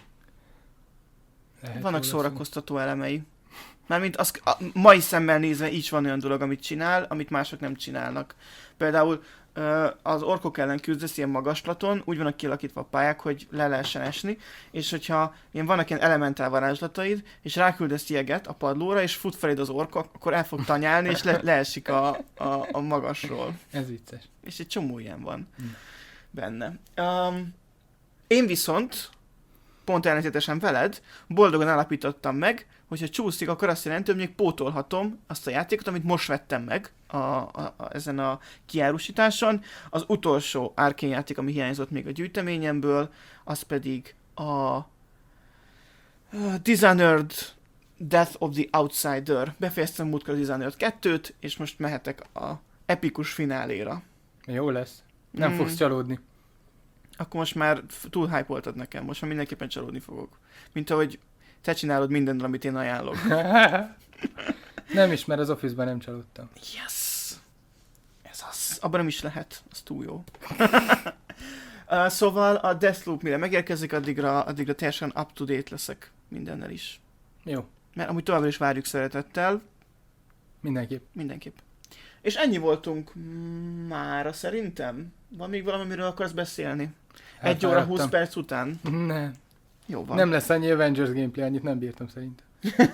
Vannak szórakoztató elemei. Mármint az, a mai szemmel nézve így van olyan dolog, amit csinál, amit mások nem csinálnak. Például uh, az orkok ellen küzdesz ilyen magaslaton, úgy vannak kialakítva a pályák, hogy le lehessen esni, és hogyha ilyen vannak ilyen elementál varázslataid, és ráküldesz jeget a padlóra, és fut feléd az ork, akkor el fog tanyálni, és le, leesik a, a, a magasról. Ez vicces. És egy csomó ilyen van hmm. benne. Um, én viszont, pont ellentétesen veled, boldogan állapítottam meg, hogyha csúszik, akkor azt jelenti, hogy még pótolhatom azt a játékot, amit most vettem meg a, a, a, ezen a kiárusításon. Az utolsó Arcane játék, ami hiányzott még a gyűjteményemből, az pedig a uh, Dishonored Death of the Outsider. Befejeztem múltkor a Dishonored kettőt, és most mehetek a epikus fináléra. Jó lesz. Nem mm. fogsz csalódni. Akkor most már túl hype-oltad nekem, most már mindenképpen csalódni fogok. Mint ahogy te csinálod mindent, amit én ajánlok. Nem is, mert az Office-ban nem csalódtam. Yes! Ez az. Abban nem is lehet. Az túl jó. uh, szóval a Deathloop mire megérkezik, addigra, addigra teljesen up-to-date leszek mindennel is. Jó. Mert amúgy továbbra is várjuk szeretettel. Mindenképp. Mindenképp. És ennyi voltunk mára szerintem. Van még valami, amiről akarsz beszélni? Egy óra húsz perc után? Nem. Jó van. Nem lesz annyi Avengers gameplay, annyit nem bírtam szerintem.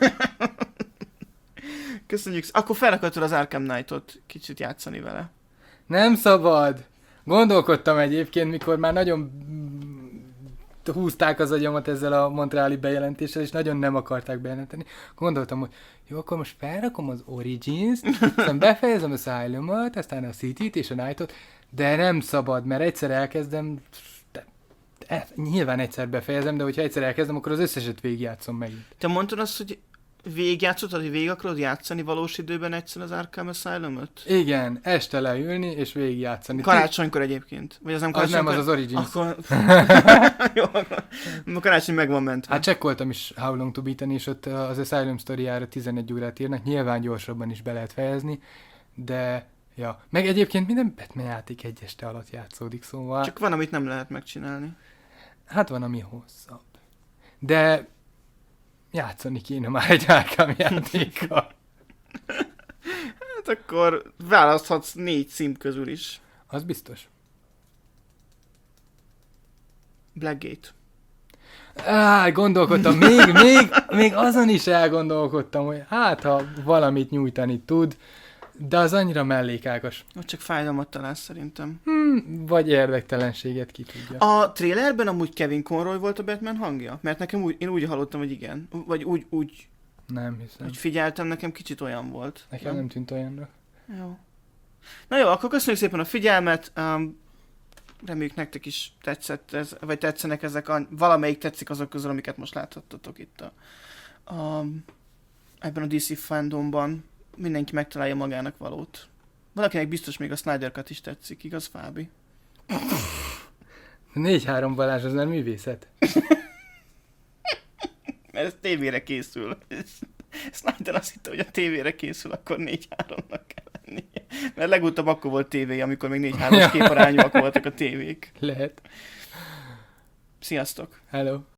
Köszönjük. Akkor felakadtad az Arkham Knight-ot kicsit játszani vele. Nem szabad! Gondolkodtam egyébként, mikor már nagyon húzták az agyamat ezzel a montreali bejelentéssel, és nagyon nem akarták bejelenteni. Gondoltam, hogy jó, akkor most felrakom az Origins-t, aztán befejezem az Asylum-ot, aztán a City-t és a Night-ot, de nem szabad, mert egyszer elkezdem, de, de, nyilván egyszer befejezem, de hogyha egyszer elkezdem, akkor az összeset végigjátszom megint. Te mondtad azt, hogy végigjátszottad, hogy végig akarod játszani valós időben egyszer az Arkham Asylum-öt? Igen, este leülni és végigjátszani. Karácsonykor egyébként. Vagy az nem Az karácsonykor? nem, az az Origins. Akkor... Jó, akkor a karácsony meg van mentve. Hát csekkoltam is How Long to Beat-en, és ott az Asylum sztoriára tizenegy órát írnak, nyilván gyorsabban is be lehet fejezni, de ja. Meg egyébként minden Batman játék egy este alatt játszódik, szóval... Csak van, amit nem lehet megcsinálni. Hát van, ami hosszabb. De játszani kéne már egy Arkham játékkal. Hát akkor választhatsz négy cím közül is. Az biztos. Blackgate. Á, gondolkodtam, még, még, még azon is elgondolkodtam, hogy hát, ha valamit nyújtani tud, de az annyira mellékágos. Ott csak fájdalmat találsz szerintem. Hmm, vagy érdektelenséget, ki tudja. A trailerben amúgy Kevin Conroy volt a Batman hangja? Mert nekem úgy, én úgy hallottam, hogy igen. Vagy úgy, úgy, Nem hiszem. úgy figyeltem, nekem kicsit olyan volt. Nekem nem tűnt olyannak. Jó. Na jó, akkor köszönjük szépen a figyelmet. Um, reméljük nektek is tetszett ez, vagy tetszenek ezek, a, valamelyik tetszik azok közül, amiket most láthattatok itt a, a, ebben a dé cé fandomban. Mindenki megtalálja magának valót. Valakinek biztos még a Snyder Cut is tetszik, igaz, Fábi? négy három Balázs, az nem művészet. Mert ez tévére készül. Snyder azt hitte, hogy a tévére készül, akkor négy háromnak kell lennie. Mert legutóbb akkor volt tévé, amikor még négy hármas képarányúak voltak a tévék. Lehet. Sziasztok! Hello.